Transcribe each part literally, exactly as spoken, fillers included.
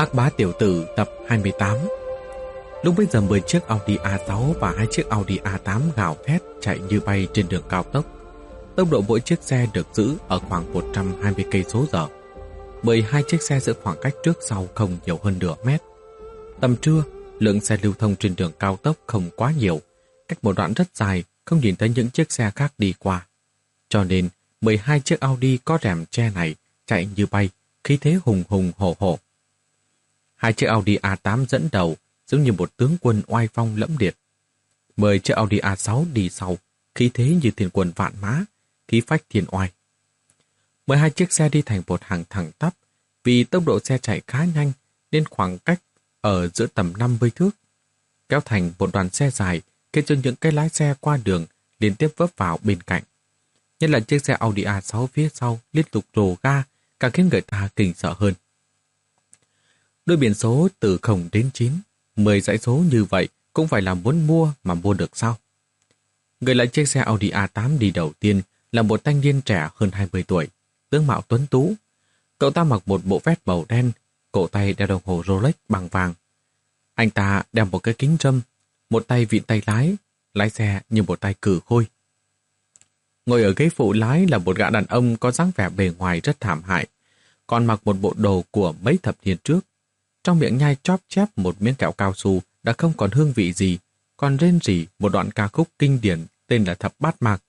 Ác bá tiểu tử tập hai mươi tám. Lúc bấy giờ mười chiếc Audi a sáu và hai chiếc Audi a tám gào thét chạy như bay trên đường cao tốc. Tốc độ mỗi chiếc xe được giữ ở khoảng một trăm hai mươi cây số giờ. mười hai chiếc xe giữ khoảng cách trước sau không nhiều hơn nửa mét. Tầm trưa, lượng xe lưu thông trên đường cao tốc không quá nhiều, cách một đoạn rất dài không nhìn thấy những chiếc xe khác đi qua. Cho nên, mười hai chiếc Audi có rèm che này chạy như bay, khí thế hùng hùng hổ hổ. Hai chiếc Audi a tám dẫn đầu, giống như một tướng quân oai phong lẫm liệt. Mười chiếc Audi a sáu đi sau, khí thế như thiên quân vạn mã, khí phách thiên oai. Mười hai chiếc xe đi thành một hàng thẳng tắp, vì tốc độ xe chạy khá nhanh nên khoảng cách ở giữa tầm năm mươi thước. Kéo thành một đoàn xe dài, khiến cho những cái lái xe qua đường liên tiếp vấp vào bên cạnh. Nhất là chiếc xe Audi a sáu phía sau liên tục rồ ga, càng khiến người ta kinh sợ hơn. Đôi biển số từ không đến chín, mười dãy số như vậy cũng phải là muốn mua mà mua được sao? Người lái chiếc xe Audi a tám đi đầu tiên là một thanh niên trẻ hơn hai mươi tuổi, tướng mạo tuấn tú. Cậu ta mặc một bộ vest màu đen, cổ tay đeo đồng hồ Rolex bằng vàng. Anh ta đeo một cái kính râm, một tay vịn tay lái, lái xe như một tay cử khôi. Ngồi ở ghế phụ lái là một gã đàn ông có dáng vẻ bề ngoài rất thảm hại, còn mặc một bộ đồ của mấy thập niên trước. Trong miệng nhai chóp chép một miếng kẹo cao su đã không còn hương vị gì, còn rên rỉ một đoạn ca khúc kinh điển tên là Thập Bát Mạc.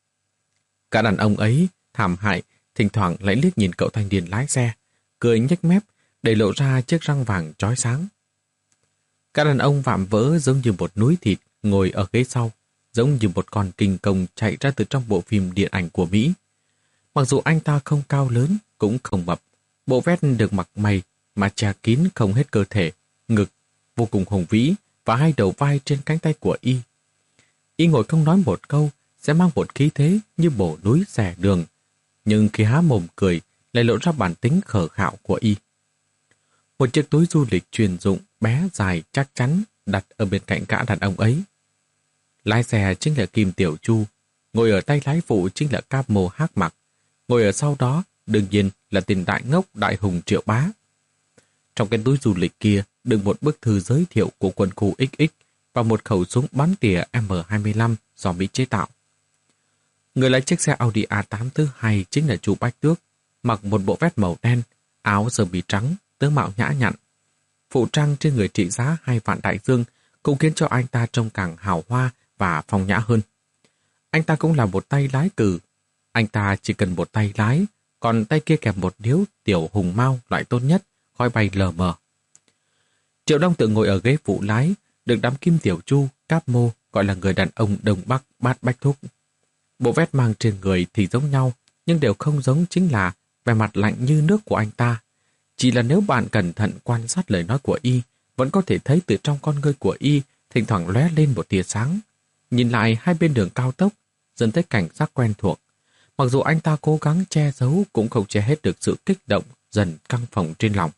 Cả đàn ông ấy, thảm hại, thỉnh thoảng lại liếc nhìn cậu thanh niên lái xe, cười nhếch mép, để lộ ra chiếc răng vàng chói sáng. Cả đàn ông vạm vỡ giống như một núi thịt ngồi ở ghế sau, giống như một con kinh công chạy ra từ trong bộ phim điện ảnh của Mỹ. Mặc dù anh ta không cao lớn, cũng không mập, bộ vest được mặc may mà che kín không hết cơ thể, ngực, vô cùng hùng vĩ và hai đầu vai trên cánh tay của y. Y ngồi không nói một câu, sẽ mang một khí thế như bổ núi xẻ đường, nhưng khi há mồm cười lại lộ ra bản tính khờ khạo của y. Một chiếc túi du lịch chuyên dụng bé dài chắc chắn đặt ở bên cạnh gã đàn ông ấy. Lái xe chính là Kim Tiểu Chu, ngồi ở tay lái phụ chính là Cáp Mô Hắc Mặc, ngồi ở sau đó đương nhiên là tiền đại ngốc đại hùng Triệu Bá. Trong cái túi du lịch kia đựng một bức thư giới thiệu của quân khu ích ích và một khẩu súng bắn tỉa M hai mươi lăm do Mỹ chế tạo. Người lái chiếc xe Audi a tám thứ hai chính là chú Bách Tước, mặc một bộ vest màu đen, áo sơ mi trắng, tướng mạo nhã nhặn. Phụ trang trên người trị giá hai vạn đại dương cũng khiến cho anh ta trông càng hào hoa và phong nhã hơn. Anh ta cũng là một tay lái cừ. Anh ta chỉ cần một tay lái, còn tay kia kèm một điếu tiểu hùng mao loại tốt nhất, khói bay lờ mờ. Triệu Đông tự ngồi ở ghế phụ lái, được đám Kim Tiểu Chu, Cáp Mô gọi là người đàn ông Đông Bắc Bát Bách Thúc. Bộ vest mang trên người thì giống nhau, nhưng đều không giống chính là vẻ mặt lạnh như nước của anh ta. Chỉ là nếu bạn cẩn thận quan sát lời nói của y, vẫn có thể thấy từ trong con ngươi của y thỉnh thoảng lóe lên một tia sáng. Nhìn lại hai bên đường cao tốc, dần thấy cảnh sắc quen thuộc. Mặc dù anh ta cố gắng che giấu cũng không che hết được sự kích động dần căng phồng trên lòng.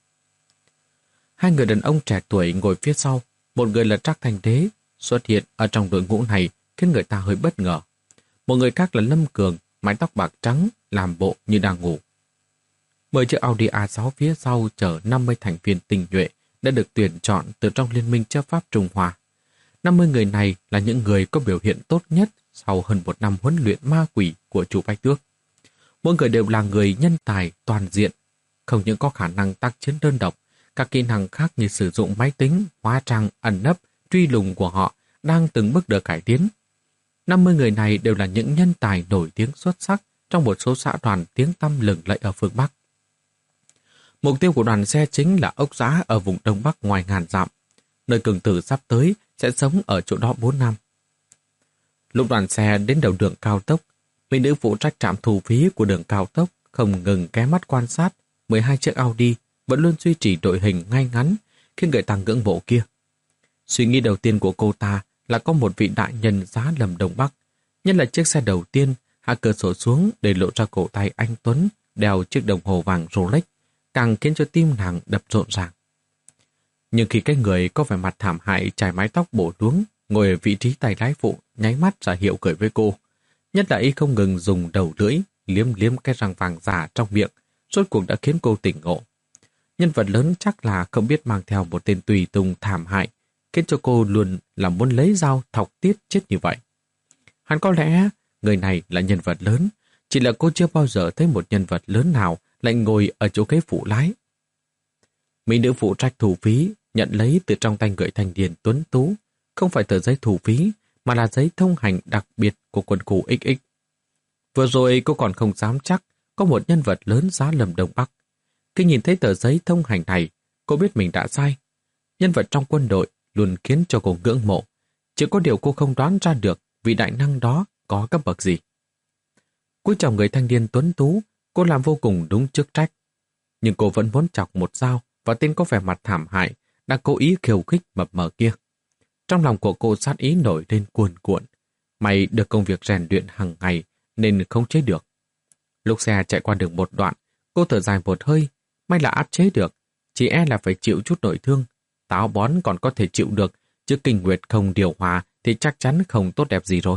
Hai người đàn ông trẻ tuổi ngồi phía sau, một người là Trác Thành Đế, xuất hiện ở trong đội ngũ này khiến người ta hơi bất ngờ. Một người khác là Lâm Cường, mái tóc bạc trắng, làm bộ như đang ngủ. Mười chiếc Audi a sáu phía sau chở năm mươi thành viên tinh nhuệ đã được tuyển chọn từ trong Liên minh chấp pháp Trung Hoa. năm mươi người này là những người có biểu hiện tốt nhất sau hơn một năm huấn luyện ma quỷ của chú Bách Tước. Mỗi người đều là người nhân tài toàn diện, không những có khả năng tác chiến đơn độc, các kỹ năng khác như sử dụng máy tính, hóa trang, ẩn nấp, truy lùng của họ đang từng bước được cải tiến. năm mươi người này đều là những nhân tài nổi tiếng xuất sắc trong một số xã đoàn tiếng tăm lừng lẫy ở phương Bắc. Mục tiêu của đoàn xe chính là ốc giã ở vùng Đông Bắc ngoài ngàn dặm, nơi Cường Tử sắp tới sẽ sống ở chỗ đó bốn năm. Lúc đoàn xe đến đầu đường cao tốc, mỹ nữ phụ trách trạm thu phí của đường cao tốc không ngừng ghé mắt quan sát mười hai chiếc Audi vẫn luôn duy trì đội hình ngay ngắn khi người ta ngưỡng mộ kia. Suy nghĩ đầu tiên của cô ta là có một vị đại nhân giá lầm Đông Bắc, nhất là chiếc xe đầu tiên hạ cửa sổ xuống để lộ ra cổ tay anh Tuấn đeo chiếc đồng hồ vàng Rolex, càng khiến cho tim nàng đập rộn ràng. Nhưng khi cái người có vẻ mặt thảm hại trải mái tóc bổ đuống ngồi ở vị trí tay lái phụ nháy mắt ra hiệu cười với cô, nhất là y không ngừng dùng đầu lưỡi liếm liếm cái răng vàng giả trong miệng, rốt cuộc đã khiến cô tỉnh ngộ. Nhân vật lớn chắc là không biết mang theo một tên tùy tùng thảm hại, khiến cho cô luôn là muốn lấy dao thọc tiết chết như vậy. Hắn có lẽ người này là nhân vật lớn, chỉ là cô chưa bao giờ thấy một nhân vật lớn nào lại ngồi ở chỗ ghế phụ lái. Mỹ nữ phụ trách thu phí nhận lấy từ trong tay người thanh niên tuấn tú, không phải tờ giấy thu phí, mà là giấy thông hành đặc biệt của quân khu ích ích. Vừa rồi cô còn không dám chắc có một nhân vật lớn giá Lâm Đông Bắc. Khi nhìn thấy tờ giấy thông hành này, cô biết mình đã sai. Nhân vật trong quân đội luôn khiến cho cô ngưỡng mộ. Chỉ có điều cô không đoán ra được vị đại năng đó có cấp bậc gì. Cúi chào người thanh niên tuấn tú, cô làm vô cùng đúng chức trách. Nhưng cô vẫn muốn chọc một dao và tên có vẻ mặt thảm hại đang cố ý khiêu khích mập mờ kia. Trong lòng của cô sát ý nổi lên cuồn cuộn. May được công việc rèn luyện hàng ngày nên không chế được. Lúc xe chạy qua đường một đoạn, cô thở dài một hơi, may là áp chế được, chỉ e là phải chịu chút nội thương. Táo bón còn có thể chịu được, chứ kinh nguyệt không điều hòa thì chắc chắn không tốt đẹp gì rồi.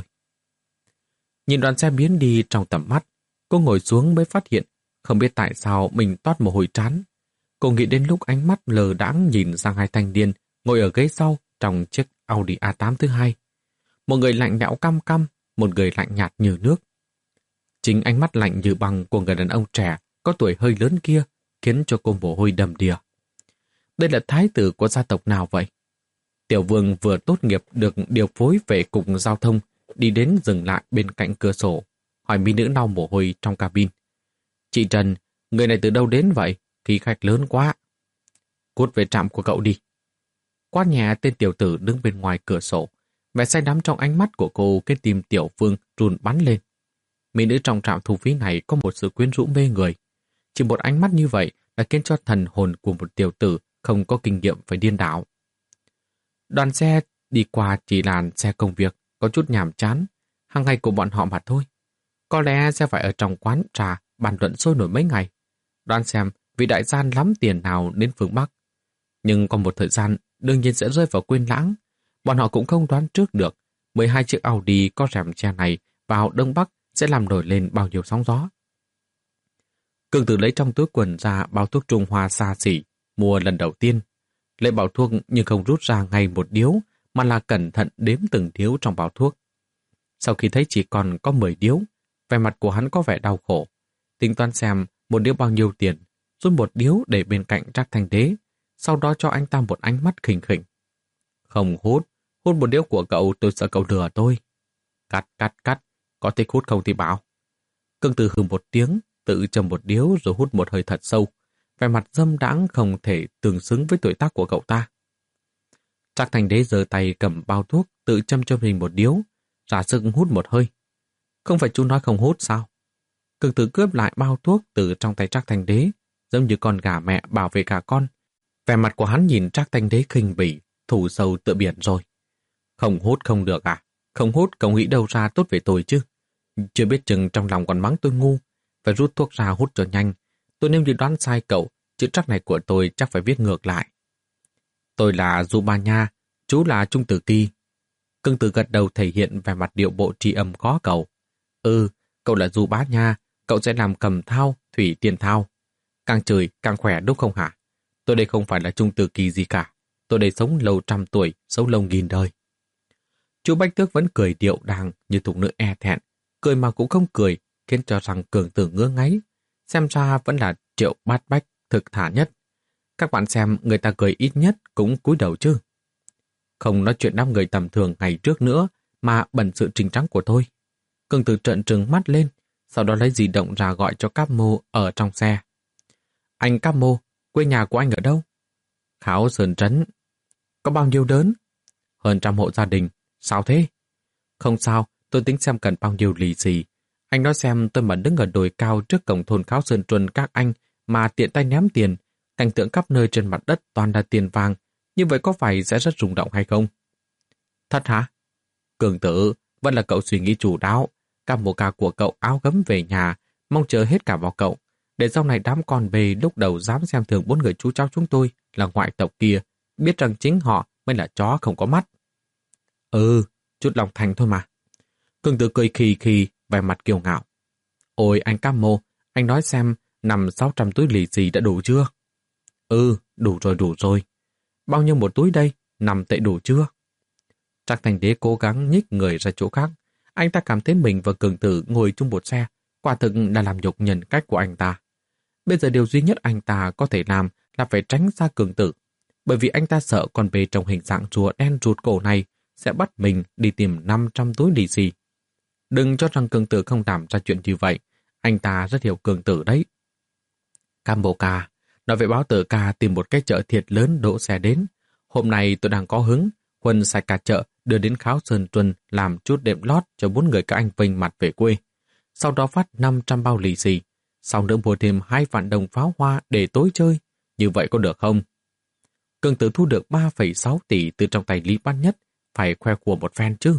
Nhìn đoàn xe biến đi trong tầm mắt, cô ngồi xuống mới phát hiện, không biết tại sao mình toát mồ hôi trán. Cô nghĩ đến lúc ánh mắt lờ đãng nhìn sang hai thanh niên ngồi ở ghế sau trong chiếc Audi a tám thứ hai. Một người lạnh lẽo căm căm, một người lạnh nhạt như nước. Chính ánh mắt lạnh như băng của người đàn ông trẻ có tuổi hơi lớn kia khiến cho cô mồ hôi đầm đìa. Đây là thái tử của gia tộc nào vậy? Tiểu vương vừa tốt nghiệp được điều phối về cục giao thông, đi đến dừng lại bên cạnh cửa sổ, hỏi mỹ nữ lau mồ hôi trong cabin. Chị Trần, người này từ đâu đến vậy? Khí khách lớn quá. Cút về trạm của cậu đi. Quát nhẹ tên tiểu tử đứng bên ngoài cửa sổ. Vẻ say đắm trong ánh mắt của cô, cái tim tiểu vương run bắn lên. Mỹ nữ trong trạm thu phí này có một sự quyến rũ mê người. Chỉ một ánh mắt như vậy đã khiến cho thần hồn của một tiểu tử không có kinh nghiệm phải điên đảo. Đoàn xe đi qua chỉ là xe công việc, có chút nhàm chán, hàng ngày của bọn họ mà thôi. Có lẽ sẽ phải ở trong quán trà bàn luận sôi nổi mấy ngày. Đoán xem vị đại gian lắm tiền nào đến phương Bắc. Nhưng còn một thời gian đương nhiên sẽ rơi vào quên lãng. Bọn họ cũng không đoán trước được mười hai chiếc Audi có rèm che này vào Đông Bắc sẽ làm nổi lên bao nhiêu sóng gió. Cường Tử lấy trong túi quần ra bao thuốc Trung Hoa xa xỉ, mua lần đầu tiên. Lấy bao thuốc nhưng không rút ra ngay một điếu, mà là cẩn thận đếm từng điếu trong bao thuốc. Sau khi thấy chỉ còn có mười điếu, vẻ mặt của hắn có vẻ đau khổ. Tính toán xem một điếu bao nhiêu tiền, rút một điếu để bên cạnh Trác Thanh Đế, sau đó cho anh ta một ánh mắt khinh khỉnh. Không hút, hút một điếu của cậu tôi sợ cậu lừa tôi. Cắt, cắt, cắt, có thích hút không thì bảo. Cường Tử hừ một tiếng, tự châm một điếu rồi hút một hơi thật sâu. Vẻ mặt dâm đãng không thể tương xứng với tuổi tác của cậu ta. Trác Thanh Đế giơ tay cầm bao thuốc, tự châm cho mình một điếu, ra sức hút một hơi. Không phải chú nói không hút sao? Cường Tử cướp lại bao thuốc từ trong tay Trác Thanh Đế, giống như con gà mẹ bảo vệ cả con. Vẻ mặt của hắn nhìn Trác Thanh Đế khinh bỉ, thủ sâu tựa biển rồi. Không hút không được à? Không hút cậu nghĩ đâu ra tốt về tôi chứ? Chưa biết chừng trong lòng còn mắng tôi ngu, phải rút thuốc ra hút cho nhanh. Tôi nếu như đoán sai cậu, chữ Trác này của tôi chắc phải viết ngược lại. Tôi là Du Ba Nha, chú là Trung Tử Kỳ. Cường Tử gật đầu thể hiện vẻ mặt điệu bộ tri âm có cầu. Ừ, cậu là Du Bá Nha, cậu sẽ làm cầm thao, thủy tiền thao. Càng trời càng khỏe đúng không hả? Tôi đây không phải là Trung Tử Kỳ gì cả. Tôi đây sống lâu trăm tuổi, sống lâu nghìn đời. Chú Bách Tước vẫn cười điệu đàng như thục nữ e thẹn. Cười mà cũng không cười, khiến cho rằng Cường Tử ngứa ngáy. Xem ra vẫn là Triệu Bát Bách thực thả nhất. Các bạn xem người ta cười ít nhất cũng cúi đầu chứ. Không nói chuyện đám người tầm thường ngày trước nữa mà bẩn sự trình trắng của tôi. Cường Tử trợn trừng mắt lên, sau đó lấy di động ra gọi cho Cáp Mô ở trong xe. Anh Cáp Mô, quê nhà của anh ở đâu? Kháo Sơn Trấn. Có bao nhiêu đớn? Hơn trăm hộ gia đình. Sao thế? Không sao, tôi tính xem cần bao nhiêu lì xì. Anh nói xem tôi mà đứng ở đồi cao trước cổng thôn Kháo Sơn Truân các anh mà tiện tay ném tiền, cảnh tượng khắp nơi trên mặt đất toàn là tiền vàng, như vậy có phải sẽ rất rung động hay không? Thật hả? Cường Tử, vẫn là cậu suy nghĩ chủ đáo. Cả một ca của cậu áo gấm về nhà, mong chờ hết cả vào cậu, để sau này đám con bê lúc đầu dám xem thường bốn người chú cháu chúng tôi là ngoại tộc kia, biết rằng chính họ mới là chó không có mắt. Ừ, chút lòng thành thôi mà. Cường Tử cười khì khì, vẻ mặt kiêu ngạo. Ôi anh Cam Mô, anh nói xem nằm sáu trăm túi lì xì đã đủ chưa? Ừ, đủ rồi đủ rồi. Bao nhiêu một túi đây? Năm tệ đủ chưa? Trác Thành Đế cố gắng nhích người ra chỗ khác. Anh ta cảm thấy mình và Cường Tử ngồi chung một xe, quả thực là làm nhục nhân cách của anh ta. Bây giờ điều duy nhất anh ta có thể làm là phải tránh xa Cường Tử, bởi vì anh ta sợ con bê trong hình dạng rùa đen rụt cổ này sẽ bắt mình đi tìm năm trăm túi lì xì. Đừng cho rằng Cường Tử không làm ra chuyện như vậy, anh ta rất hiểu Cường Tử đấy. Cambo ca, nói về báo tử ca tìm một cái chợ thiệt lớn đỗ xe đến. Hôm nay tôi đang có hứng, Huân sạch cả chợ đưa đến Kháo Sơn Tuần làm chút đệm lót cho bốn người các anh vinh mặt về quê. Sau đó phát năm trăm bao lì xì, sau nữa mua thêm hai vạn đồng pháo hoa để tối chơi. Như vậy có được không? Cường Tử thu được ba phẩy sáu tỷ từ trong tay Lý Bát Nhất, phải khoe của một phen chứ.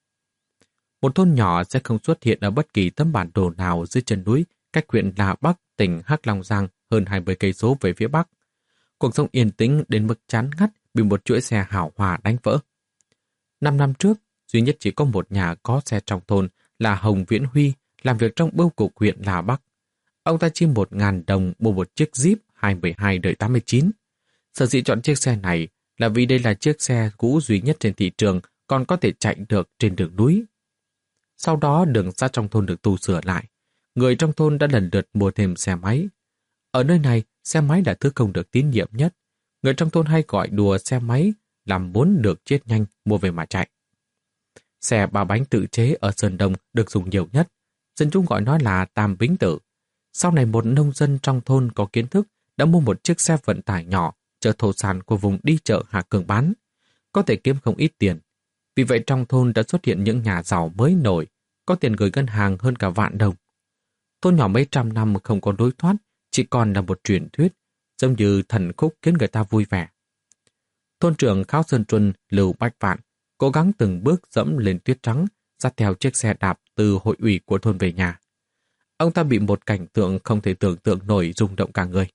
Một thôn nhỏ sẽ không xuất hiện ở bất kỳ tấm bản đồ nào dưới chân núi, cách huyện La Bắc, tỉnh Hắc Long Giang hơn hai mươi cây số về phía bắc. Cuộc sống yên tĩnh đến mức chán ngắt bị một chuỗi xe hảo hòa đánh vỡ. Năm năm trước, duy nhất chỉ có một nhà có xe trong thôn là Hồng Viễn Huy, làm việc trong bưu cục huyện La Bắc. Ông ta chi một ngàn đồng mua một chiếc Jeep hai một hai đời tám mươi chín. Sở dĩ chọn chiếc xe này là vì đây là chiếc xe cũ duy nhất trên thị trường còn có thể chạy được trên đường núi. Sau đó đường sắt trong thôn được tu sửa lại. Người trong thôn đã lần lượt mua thêm xe máy. Ở nơi này, xe máy là thứ không được tín nhiệm nhất. Người trong thôn hay gọi đùa xe máy làm muốn được chết nhanh mua về mà chạy. Xe ba bánh tự chế ở Sơn Đông được dùng nhiều nhất. Dân chúng gọi nó là Tam Bính Tử. Sau này một nông dân trong thôn có kiến thức đã mua một chiếc xe vận tải nhỏ chở thổ sản của vùng đi chợ Hà Cường bán. Có thể kiếm không ít tiền. Vì vậy trong thôn đã xuất hiện những nhà giàu mới nổi, có tiền gửi ngân hàng hơn cả vạn đồng. Thôn nhỏ mấy trăm năm không có lối thoát, chỉ còn là một truyền thuyết, giống như thần khúc khiến người ta vui vẻ. Thôn trưởng Kháo Sơn Truân Lưu Bách Vạn cố gắng từng bước dẫm lên tuyết trắng, dắt theo chiếc xe đạp từ hội ủy của thôn về nhà. Ông ta bị một cảnh tượng không thể tưởng tượng nổi rung động cả người.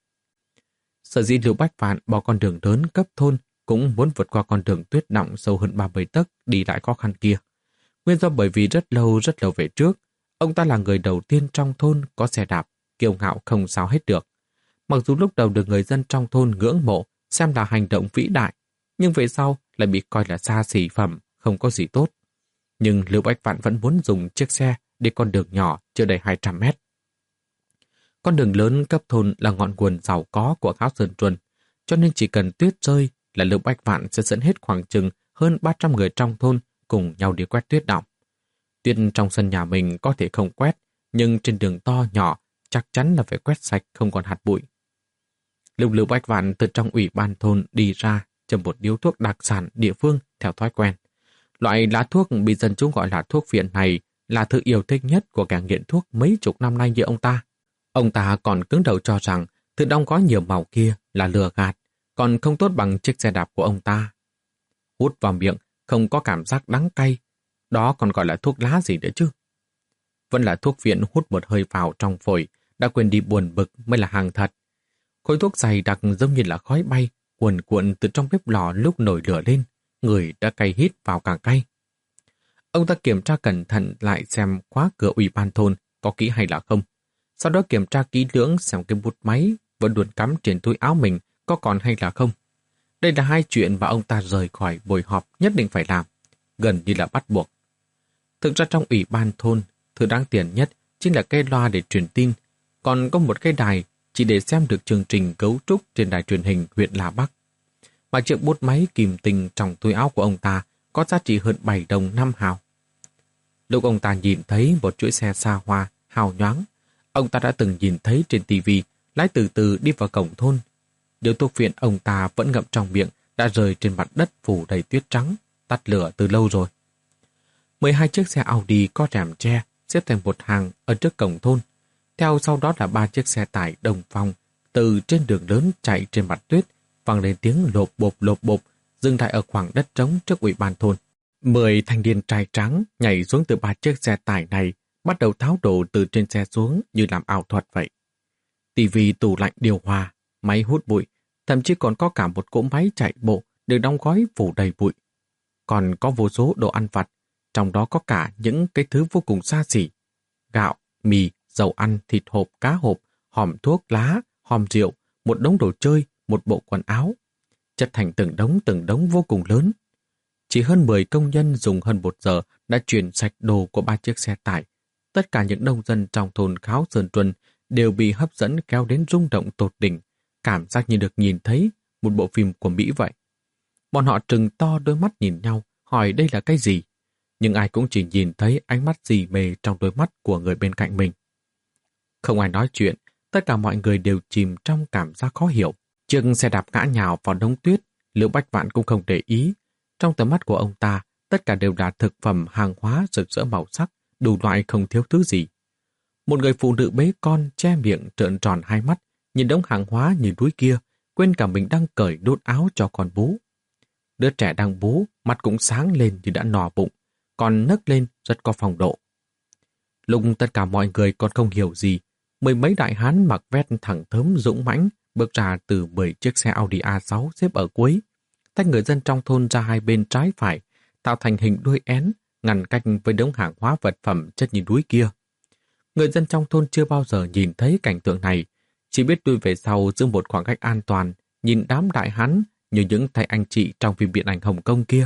Sở dĩ Lưu Bách Vạn bỏ con đường lớn cấp thôn cũng muốn vượt qua con đường tuyết đọng sâu hơn ba mươi tấc đi lại khó khăn kia. Nguyên do bởi vì rất lâu rất lâu về trước, ông ta là người đầu tiên trong thôn có xe đạp, kiêu ngạo không sao hết được. Mặc dù lúc đầu được người dân trong thôn ngưỡng mộ, xem là hành động vĩ đại, nhưng về sau lại bị coi là xa xỉ phẩm, không có gì tốt. Nhưng Lưu Bách Vạn vẫn muốn dùng chiếc xe đi con đường nhỏ chưa đầy hai trăm mét. Con đường lớn cấp thôn là ngọn nguồn giàu có của Kháo Sơn Truân, cho nên chỉ cần tuyết rơi là Lưu Bách Vạn sẽ dẫn hết khoảng chừng hơn ba trăm người trong thôn cùng nhau đi quét tuyết đọng. Tuyết trong sân nhà mình có thể không quét, nhưng trên đường to nhỏ chắc chắn là phải quét sạch không còn hạt bụi. Lúc Lưu Bách Vạn từ trong ủy ban thôn đi ra châm một điếu thuốc đặc sản địa phương theo thói quen. Loại lá thuốc bị dân chúng gọi là thuốc phiện này là thứ yêu thích nhất của kẻ nghiện thuốc mấy chục năm nay như ông ta. Ông ta còn cứng đầu cho rằng thứ đóng gói nhiều màu kia là lừa gạt, còn không tốt bằng chiếc xe đạp của ông ta. Hút vào miệng không có cảm giác đắng cay, đó còn gọi là thuốc lá gì nữa chứ. Vẫn là thuốc viện hút một hơi vào trong phổi, đã quên đi buồn bực mới là hàng thật. Khối thuốc dày đặc giống như là khói bay, cuồn cuộn từ trong bếp lò lúc nổi lửa lên, người đã cay hít vào càng cay. Ông ta kiểm tra cẩn thận lại xem khóa cửa ủy ban thôn có kỹ hay là không. Sau đó kiểm tra kỹ lưỡng xem cái bút máy vẫn luôn cắm trên túi áo mình có còn hay là không. Đây là hai chuyện mà ông ta rời khỏi buổi họp nhất định phải làm, gần như là bắt buộc. Thực ra trong ủy ban thôn, thứ đáng tiền nhất chính là cái loa để truyền tin, còn có một cái đài chỉ để xem được chương trình cấu trúc trên đài truyền hình huyện La Bắc. Mà chiếc bút máy kìm tinh trong túi áo của ông ta có giá trị hơn bảy đồng năm hào. Lúc ông ta nhìn thấy một chuỗi xe xa hoa, hào nhoáng, ông ta đã từng nhìn thấy trên tivi lái từ từ đi vào cổng thôn. Điếu thuốc phiện ông ta vẫn ngậm trong miệng đã rơi trên mặt đất phủ đầy tuyết trắng, tắt lửa từ lâu rồi. mười hai chiếc xe Audi có rèm tre xếp thành một hàng ở trước cổng thôn. Theo sau đó là ba chiếc xe tải Đồng Phong từ trên đường lớn chạy trên mặt tuyết, vang lên tiếng lộp bộp lộp bộp, dừng lại ở khoảng đất trống trước ủy ban thôn. Mười thanh niên trai trắng nhảy xuống từ ba chiếc xe tải này, bắt đầu tháo đồ từ trên xe xuống như làm ảo thuật vậy. Tivi, tủ lạnh, điều hòa, máy hút bụi, thậm chí còn có cả một cỗ máy chạy bộ được đóng gói phủ đầy bụi. Còn có vô số đồ ăn vặt, trong đó có cả những cái thứ vô cùng xa xỉ: gạo, mì, dầu ăn, thịt hộp, cá hộp, hòm thuốc lá, hòm rượu, một đống đồ chơi, một bộ quần áo, chất thành từng đống từng đống vô cùng lớn. Chỉ hơn mười công nhân dùng hơn một giờ đã chuyển sạch đồ của ba chiếc xe tải. Tất cả những nông dân trong thôn Kháo Sơn Truân đều bị hấp dẫn kéo đến rung động tột đỉnh, cảm giác như được nhìn thấy một bộ phim của Mỹ vậy. Bọn họ trừng to đôi mắt nhìn nhau, hỏi đây là cái gì, nhưng ai cũng chỉ nhìn thấy ánh mắt dì mề trong đôi mắt của người bên cạnh mình. Không ai nói chuyện, tất cả mọi người đều chìm trong cảm giác khó hiểu. Chiếc xe đạp ngã nhào vào đống tuyết, Liễu Bách Vạn cũng không để ý. Trong tầm mắt của ông ta, tất cả đều là thực phẩm hàng hóa rực rỡ màu sắc, đủ loại không thiếu thứ gì. Một người phụ nữ bế con che miệng trợn tròn hai mắt, nhìn đống hàng hóa như núi kia, quên cả mình đang cởi đốt áo cho con bú. Đứa trẻ đang bú, mắt cũng sáng lên như đã no bụng, còn nấc lên rất có phong độ. Lúc tất cả mọi người còn không hiểu gì, mười mấy đại hán mặc vest thẳng thớm dũng mãnh bước ra từ mười chiếc xe Audi a sáu xếp ở cuối, tách người dân trong thôn ra hai bên trái phải, tạo thành hình đuôi én, ngăn cách với đống hàng hóa vật phẩm chất như núi kia. Người dân trong thôn chưa bao giờ nhìn thấy cảnh tượng này, chỉ biết lui về sau giữ một khoảng cách an toàn, nhìn đám đại hán như những tay anh chị trong phim điện ảnh Hồng Kông kia.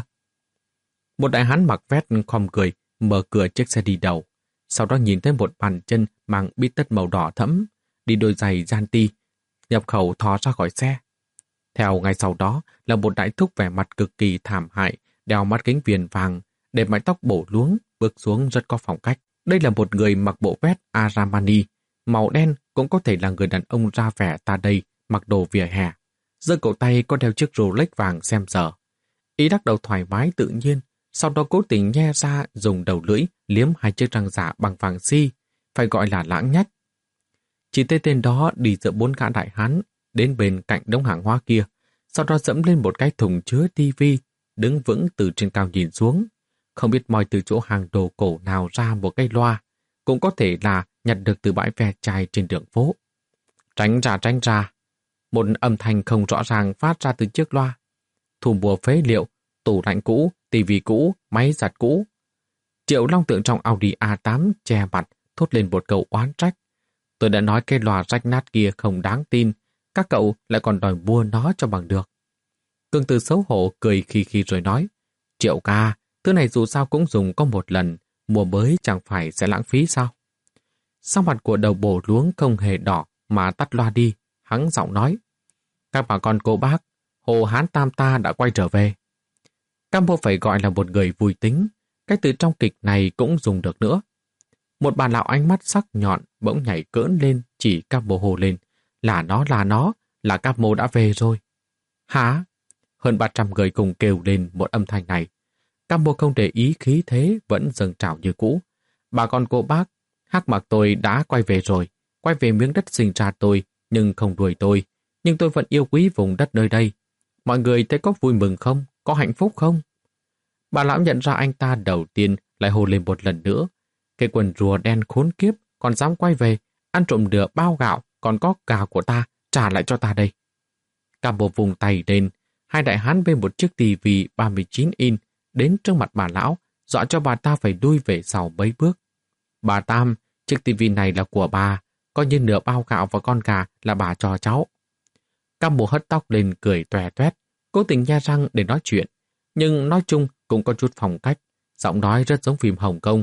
Một đại hán mặc vest khom cười, mở cửa chiếc xe đi đầu. Sau đó nhìn thấy một bàn chân mang bít tất màu đỏ thẫm, đi đôi giày gian ti, nhập khẩu thò ra khỏi xe. Theo ngay sau đó là một đại thúc vẻ mặt cực kỳ thảm hại, đeo mắt kính viền vàng, để mái tóc bổ luống, bước xuống rất có phong cách. Đây là một người mặc bộ vest Armani, màu đen, cũng có thể là người đàn ông ra vẻ ta đây, mặc đồ vỉa hè. Giơ cổ tay có đeo chiếc Rolex vàng xem giờ. Ý đắc đầu thoải mái tự nhiên, sau đó cố tình nhe ra dùng đầu lưỡi liếm hai chiếc răng giả bằng vàng xi, phải gọi là lãng nhách. Chỉ tên tên đó đi giữa bốn gã đại hán đến bên cạnh đống hàng hóa kia, sau đó dẫm lên một cái thùng chứa tivi, đứng vững từ trên cao nhìn xuống. Không biết moi từ chỗ hàng đồ cổ nào ra một cái loa, cũng có thể là nhặt được từ bãi ve chai trên đường phố. Tránh ra tránh ra. Một âm thanh không rõ ràng phát ra từ chiếc loa. Thu mua phế liệu, tủ lạnh cũ, tivi cũ, máy giặt cũ. Triệu Long Tượng trong Audi a tám che mặt, thốt lên một câu oán trách. Tôi đã nói cái loa rách nát kia không đáng tin, các cậu lại còn đòi mua nó cho bằng được. Cương Từ xấu hổ cười khi khi rồi nói, Triệu ca, thứ này dù sao cũng dùng có một lần, mua mới chẳng phải sẽ lãng phí sao? Sau mặt của đầu bổ luống không hề đỏ mà tắt loa đi, hắng giọng nói, các bà con cô bác, Hồ Hán Tam ta đã quay trở về. Cambo phải gọi là một người vui tính, cái từ trong kịch này cũng dùng được nữa. Một bà lão ánh mắt sắc nhọn bỗng nhảy cỡn lên chỉ Cambo hồ lên, là nó là nó, là Cambo đã về rồi. Hả? Hơn ba trăm người cùng kêu lên một âm thanh này. Cambo không để ý khí thế vẫn dâng trào như cũ. Bà con cô bác, Hắc Mặc tôi đã quay về rồi, quay về miếng đất sinh ra tôi, nhưng không đuổi tôi. Nhưng tôi vẫn yêu quý vùng đất nơi đây. Mọi người thấy có vui mừng không? Có hạnh phúc không? Bà lão nhận ra anh ta đầu tiên lại hô lên một lần nữa. Cái quần rùa đen khốn kiếp còn dám quay về, ăn trộm được bao gạo còn có gà của ta, trả lại cho ta đây. Cambo vùng tay lên, hai đại hán bên một chiếc tivi ba mươi chín inch đến trước mặt bà lão, dọa cho bà ta phải lui về sau mấy bước. Bà Tam, chiếc tivi này là của bà, coi như nửa bao gạo và con gà là bà cho cháu. Cambo hất tóc lên cười tòe toét, cố tình nhe răng để nói chuyện, nhưng nói chung cũng có chút phong cách, giọng nói rất giống phim Hồng Kông.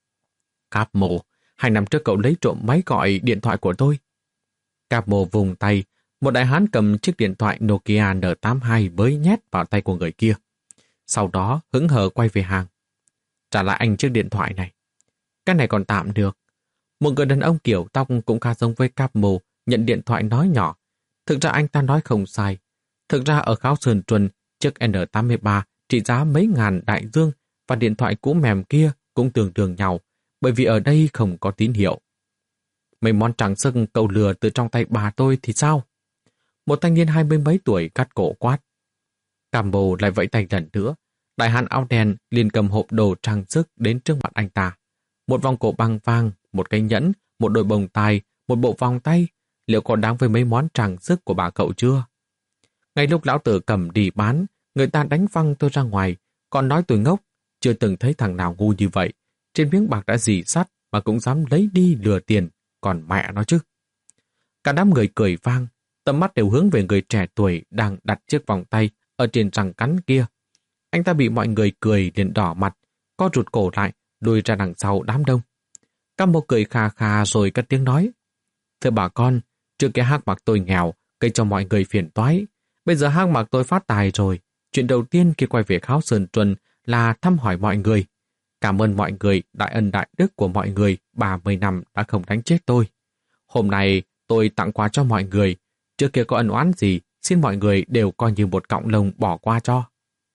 Cambo, hai năm trước cậu lấy trộm máy gọi điện thoại của tôi. Cambo vùng tay, một đại hán cầm chiếc điện thoại Nokia N tám mươi hai mới nhét vào tay của người kia. Sau đó hững hờ quay về hàng. Trả lại anh chiếc điện thoại này. Cái này còn tạm được. Một người đàn ông kiểu tóc cũng khá giống với Cambo nhận điện thoại nói nhỏ. Thực ra anh ta nói không sai. Thực ra ở Kháo Sơn Truân, chiếc N tám mươi ba trị giá mấy ngàn đại dương và điện thoại cũ mềm kia cũng tương đương nhau, bởi vì ở đây không có tín hiệu. Mấy món trắng sưng cậu lừa từ trong tay bà tôi thì sao? Một thanh niên hai mươi mấy tuổi cắt cổ quát. Cambo lại vẫy tay lần nữa. Đại hán áo đen liền cầm hộp đồ trang sức đến trước mặt anh ta. Một vòng cổ bằng vàng, một cái nhẫn, một đôi bông tai, một bộ vòng tay. Liệu có đáng với mấy món trang sức của bà cậu chưa? Ngay lúc lão tử cầm đi bán, người ta đánh văng tôi ra ngoài, còn nói tôi ngốc, chưa từng thấy thằng nào ngu như vậy. Trên miếng bạc đã dì sắt mà cũng dám lấy đi lừa tiền, còn mẹ nó chứ. Cả đám người cười vang, Tầm mắt đều hướng về người trẻ tuổi đang đặt chiếc vòng tay ở trên răng cắn kia. Anh ta bị mọi người cười liền đỏ mặt, co rụt cổ lại, lùi ra đằng sau đám đông. Cam Mô cười khà khà rồi cất tiếng nói: "Thưa bà con, trước kia Hắc Mặc tôi nghèo, gây cho mọi người phiền toái. Bây giờ Hắc Mặc tôi phát tài rồi. Chuyện đầu tiên khi quay về Kháo Sơn Truân là thăm hỏi mọi người. Cảm ơn mọi người, đại ân đại đức của mọi người ba mươi năm đã không đánh chết tôi. Hôm nay tôi tặng quà cho mọi người. Trước kia có ân oán gì, xin mọi người đều coi như một cọng lông bỏ qua cho."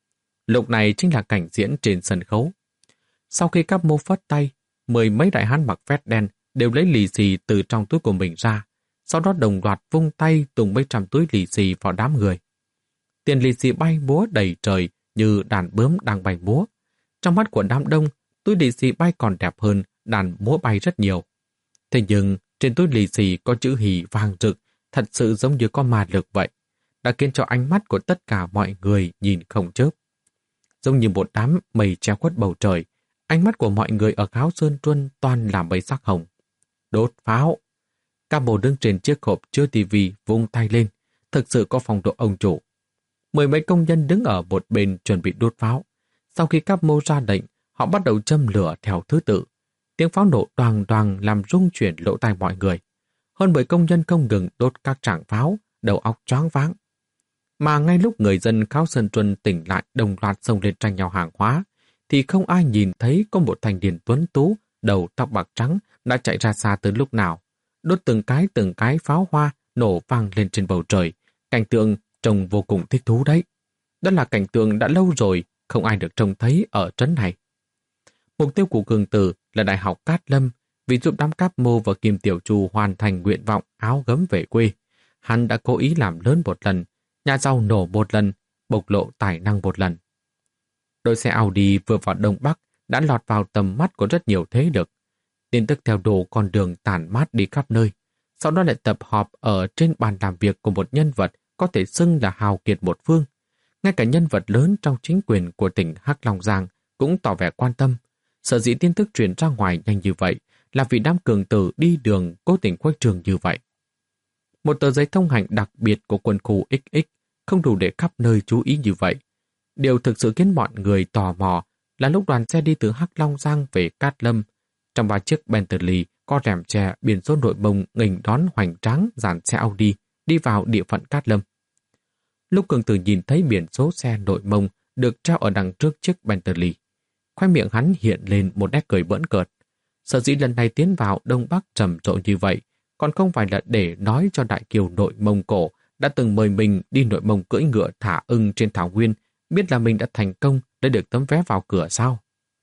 Lúc này chính là cảnh diễn trên sân khấu. Sau khi Cáp Mô phất tay, mười mấy đại hán mặc vest đen đều lấy lì xì từ trong túi của mình ra, sau đó đồng loạt vung tay tung mấy trăm túi lì xì vào đám người. Tiền lì xì bay múa đầy trời như đàn bướm đang bay múa. Trong mắt của đám đông, túi lì xì bay còn đẹp hơn đàn múa bay rất nhiều. Thế nhưng trên túi lì xì có chữ hỉ vàng rực, thật sự giống như có ma lực vậy, đã khiến cho ánh mắt của tất cả mọi người nhìn không chớp. Giống như một đám mây che khuất bầu trời, ánh mắt của mọi người ở Kháo Sơn Truân toàn là mây sắc hồng. Đốt pháo! Cáp Mô đứng trên chiếc hộp chứa tivi vung tay lên, thực sự có phong độ ông chủ. Mười mấy công nhân đứng ở một bên chuẩn bị đốt pháo. Sau khi Cáp Mô ra lệnh, họ bắt đầu châm lửa theo thứ tự. Tiếng pháo nổ đoàng đoàng làm rung chuyển lỗ tai mọi người. Hơn mười công nhân không ngừng đốt các tràng pháo, đầu óc choáng váng. Mà ngay lúc người dân Kháo Sơn Truân tỉnh lại đồng loạt xông lên tranh nhau hàng hóa, thì không ai nhìn thấy có một thanh niên tuấn tú, đầu tóc bạc trắng đã chạy ra xa từ lúc nào. Đốt từng cái từng cái pháo hoa nổ vang lên trên bầu trời. Cảnh tượng trông vô cùng thích thú đấy. Đó là cảnh tượng đã lâu rồi không ai được trông thấy ở trấn này. Mục tiêu của Cường Tử là Đại học Cát Lâm, vì giúp đám Cáp Mô và Kim Tiểu Trù hoàn thành nguyện vọng áo gấm về quê. Hắn đã cố ý làm lớn một lần, nhà giàu nổ một lần, bộc lộ tài năng một lần. Đội xe Audi vừa vào Đông Bắc đã lọt vào tầm mắt của rất nhiều thế lực. Tin tức theo đồ con đường tản mát đi khắp nơi, sau đó lại tập họp ở trên bàn làm việc của một nhân vật có thể xưng là hào kiệt một phương. Ngay cả nhân vật lớn trong chính quyền của tỉnh Hắc Long Giang cũng tỏ vẻ quan tâm. Sở dĩ tin tức truyền ra ngoài nhanh như vậy là vì đám Cường Tử đi đường cố tình khuếch trường như vậy. Một tờ giấy thông hành đặc biệt của quân khu ích ích không đủ để khắp nơi chú ý như vậy. Điều thực sự khiến mọi người tò mò là lúc đoàn xe đi từ Hắc Long Giang về Cát Lâm, trong ba chiếc Bentley có rèm che biển số nội bông nghênh đón hoành tráng dàn xe Audi đi vào địa phận Cát Lâm. Lúc Cường Tử nhìn thấy biển số xe nội mông được treo ở đằng trước chiếc Bentley, khoe miệng hắn hiện lên một nét cười bỡn cợt. Sở dĩ lần này tiến vào Đông Bắc trầm rộ như vậy, còn không phải là để nói cho đại kiều nội Mông Cổ đã từng mời mình đi nội Mông cưỡi ngựa thả ưng trên thảo nguyên, biết là mình đã thành công để được tấm vé vào cửa sao?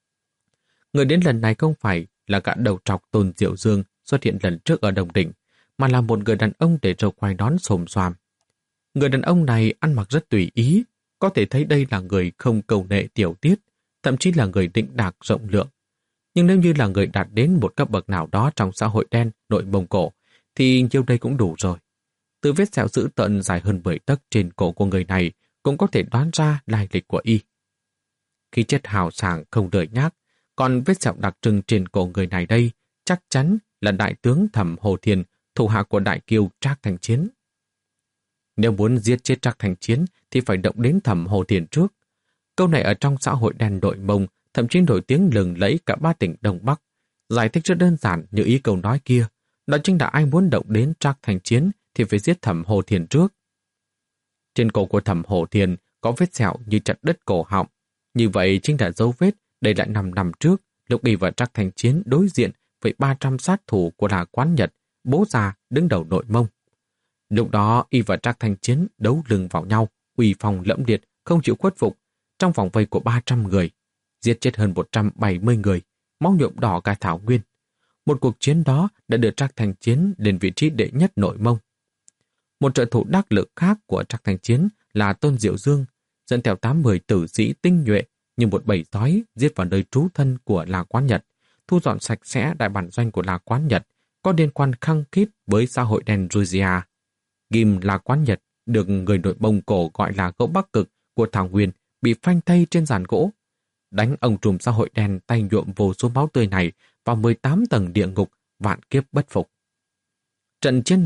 Người đến lần này không phải là gã đầu trọc Tôn Diệu Dương xuất hiện lần trước ở Đồng Đỉnh, mà là một người đàn ông để râu quai nón xồm xoàm. Người đàn ông này ăn mặc rất tùy ý, có thể thấy đây là người không cầu nệ tiểu tiết, thậm chí là người định đạc rộng lượng. Nhưng nếu như là người đạt đến một cấp bậc nào đó trong xã hội đen nội Mông Cổ, thì nhiêu đây cũng đủ rồi. Từ vết sẹo dữ tợn dài hơn mười tấc trên cổ của người này cũng có thể đoán ra lai lịch của y. Khí chất hào sảng không đời nhác, còn vết sẹo đặc trưng trên cổ người này đây chắc chắn là đại tướng Thẩm Hồ Thiền, thủ hạ của đại kiêu Trác Thành Chiến. Nếu muốn giết chết Trác Thành Chiến thì phải động đến Thẩm Hồ Thiền trước. Câu này ở trong xã hội đen nội Mông thậm chí nổi tiếng lừng lẫy cả ba tỉnh Đông Bắc. Giải thích rất đơn giản như ý câu nói kia, đó chính là ai muốn động đến Trác Thành Chiến thì phải giết Thẩm Hồ Thiền trước. Trên cổ của Thẩm Hồ Thiền có vết sẹo như chặt đứt cổ họng. Như vậy chính là dấu vết đây lại năm năm trước, lúc y và Trác Thành Chiến đối diện với ba trăm sát thủ của là Quán Nhật, bố già đứng đầu nội Mông. Lúc đó y và Trác Thành Chiến đấu lưng vào nhau, uy phong lẫm liệt, không chịu khuất phục, trong vòng vây của ba trăm người, giết chết hơn một trăm bảy mươi người, máu nhuộm đỏ cả thảo nguyên. Một cuộc chiến đó đã đưa Trác Thành Chiến lên vị trí đệ nhất nội Mông. Một trợ thủ đắc lực khác của Trác Thành Chiến là Tôn Diệu Dương, dẫn theo tám mươi tử sĩ tinh nhuệ như một bầy sói giết vào nơi trú thân của La Quán Nhật, thu dọn sạch sẽ đại bản doanh của La Quán Nhật, có liên quan khăng khít với xã hội đen Georgia. Ghim La Quán Nhật được người nội Mông Cổ gọi là gỗ Bắc Cực của thảo nguyên bị phanh thây trên giàn gỗ. Đánh ông trùm xã hội đen tay nhuộm vô số máu tươi này vào mười tám tầng địa ngục, vạn kiếp bất phục. Trận chiến này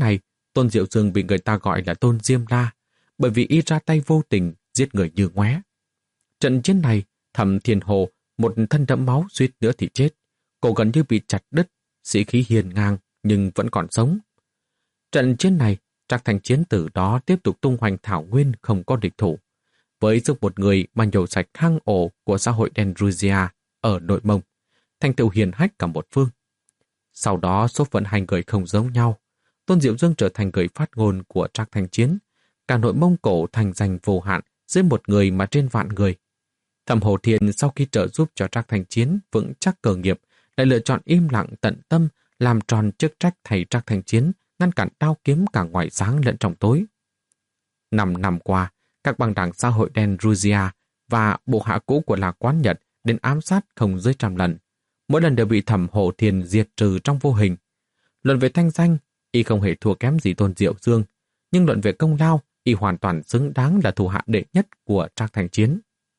Tôn Diệu Dương bị người ta gọi là Tôn Diêm La, bởi vì y ra tay vô tình giết người như ngoé. Trận chiến này, Thẩm Thiên Hồ, một thân đẫm máu suýt nữa thì chết, cổ gần như bị chặt đứt, sĩ khí hiền ngang nhưng vẫn còn sống. Trận chiến này, Trác Thành Chiến từ đó tiếp tục tung hoành thảo nguyên không có địch thủ, với sức một người mà nhổ sạch hang ổ của xã hội đen Georgia ở nội Mông, thành tựu hiển hách cả một phương. Sau đó số phận hai người không giống nhau, Tôn Diệu Dương trở thành người phát ngôn của Trác Thành Chiến, cả nội Mông Cổ thành danh vô hạn dưới một người mà trên vạn người. Thẩm Hổ Thiền sau khi trợ giúp cho Trác Thành Chiến vững chắc cơ nghiệp, lại lựa chọn im lặng tận tâm làm tròn chức trách thầy Trác Thành Chiến, ngăn cản đao kiếm cả ngoài sáng lẫn trong tối. Năm năm qua, các băng đảng xã hội đen Georgia và bộ hạ cũ của Lạc Quán Nhật đến ám sát không dưới trăm lần, mỗi lần đều bị Thẩm Hổ Thiền diệt trừ trong vô hình. Luận về thanh danh, y không hề thua kém gì Tôn Diệu Dương, nhưng luận về công lao, y hoàn toàn xứng đáng là thủ hạ đệ nhất của Trác Thành Chiến.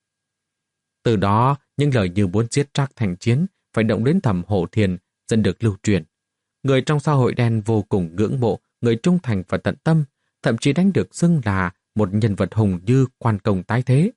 Từ đó, những lời như muốn giết Trác Thành Chiến phải động đến Thẩm Hổ Thiền dần được lưu truyền. Người trong xã hội đen vô cùng ngưỡng mộ người trung thành và tận tâm, thậm chí đánh được xưng là một nhân vật hùng như quan công tái thế.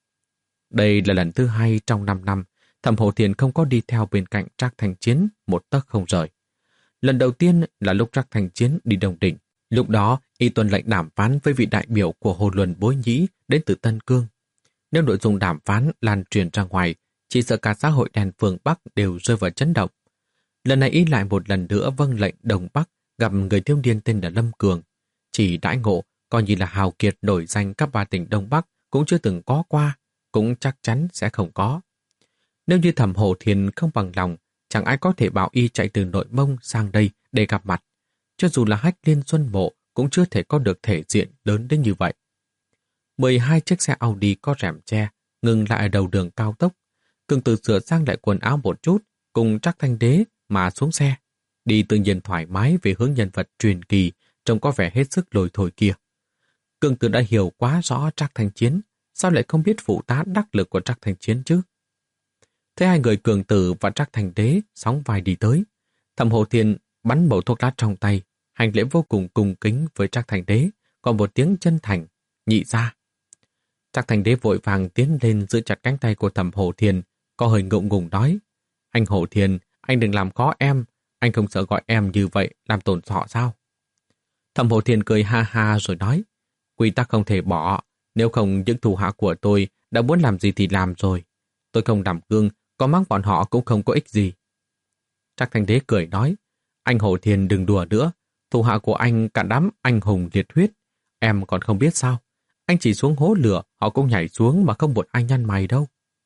Đây là lần thứ hai trong năm năm, Thẩm Hổ Thiền không có đi theo bên cạnh Trác Thành Chiến một tấc không rời. Lần đầu tiên là lúc Trác Thành Chiến đi Đồng Đỉnh. Lúc đó, y tuân lệnh đàm phán với vị đại biểu của Hồ Luân Bối Nhĩ đến từ Tân Cương. Nếu nội dung đàm phán lan truyền ra ngoài, chỉ sợ cả xã hội đen phương Bắc đều rơi vào chấn động. Lần này y lại một lần nữa vâng lệnh Đông Bắc gặp người thiếu niên tên là Lâm Cường. Chỉ đãi ngộ, coi như là hào kiệt nổi danh các ba tỉnh Đông Bắc cũng chưa từng có qua, cũng chắc chắn sẽ không có. Nếu như Thẩm Hổ Thiền không bằng lòng, chẳng ai có thể bảo y chạy từ nội Mông sang đây để gặp mặt. Cho dù là Hách Liên Xuân Mộ cũng chưa thể có được thể diện lớn đến như vậy. mười hai chiếc xe Audi có rèm che ngừng lại ở đầu đường cao tốc. Cường Tử sửa sang lại quần áo một chút, cùng Trác Thanh Đế mà xuống xe, đi tự nhiên thoải mái về hướng nhân vật truyền kỳ trông có vẻ hết sức lôi thôi kia. Cường Tử đã hiểu quá rõ Trác Thanh Chiến, sao lại không biết phụ tá đắc lực của Trác Thanh Chiến chứ? Thấy hai người Cường Tử và Trác Thanh Đế sóng vai đi tới, Thẩm Hổ Thiền bắn bầu thuốc lá trong tay, hành lễ vô cùng cung kính với Trác Thanh Đế, còn một tiếng chân thành, nhị ra. Trác Thanh Đế vội vàng tiến lên giữ chặt cánh tay của Thẩm Hổ Thiền, có hơi ngượng ngùng nói: "Anh Hổ Thiền, anh đừng làm khó em, anh không sợ gọi em như vậy làm tổn họ sao?" Thẩm Hổ Thiền cười ha ha rồi nói: "Quy tắc không thể bỏ, nếu không những thủ hạ của tôi đã muốn làm gì thì làm rồi. Tôi không làm gương, có mắng bọn họ cũng không có ích gì." Trác Thanh Đế cười nói: "Anh Hổ Thiền đừng đùa nữa, thủ hạ của anh cả đám anh hùng liệt huyết, em còn không biết sao? Anh chỉ xuống hố lửa, họ cũng nhảy xuống mà không một ai nhăn mày đâu."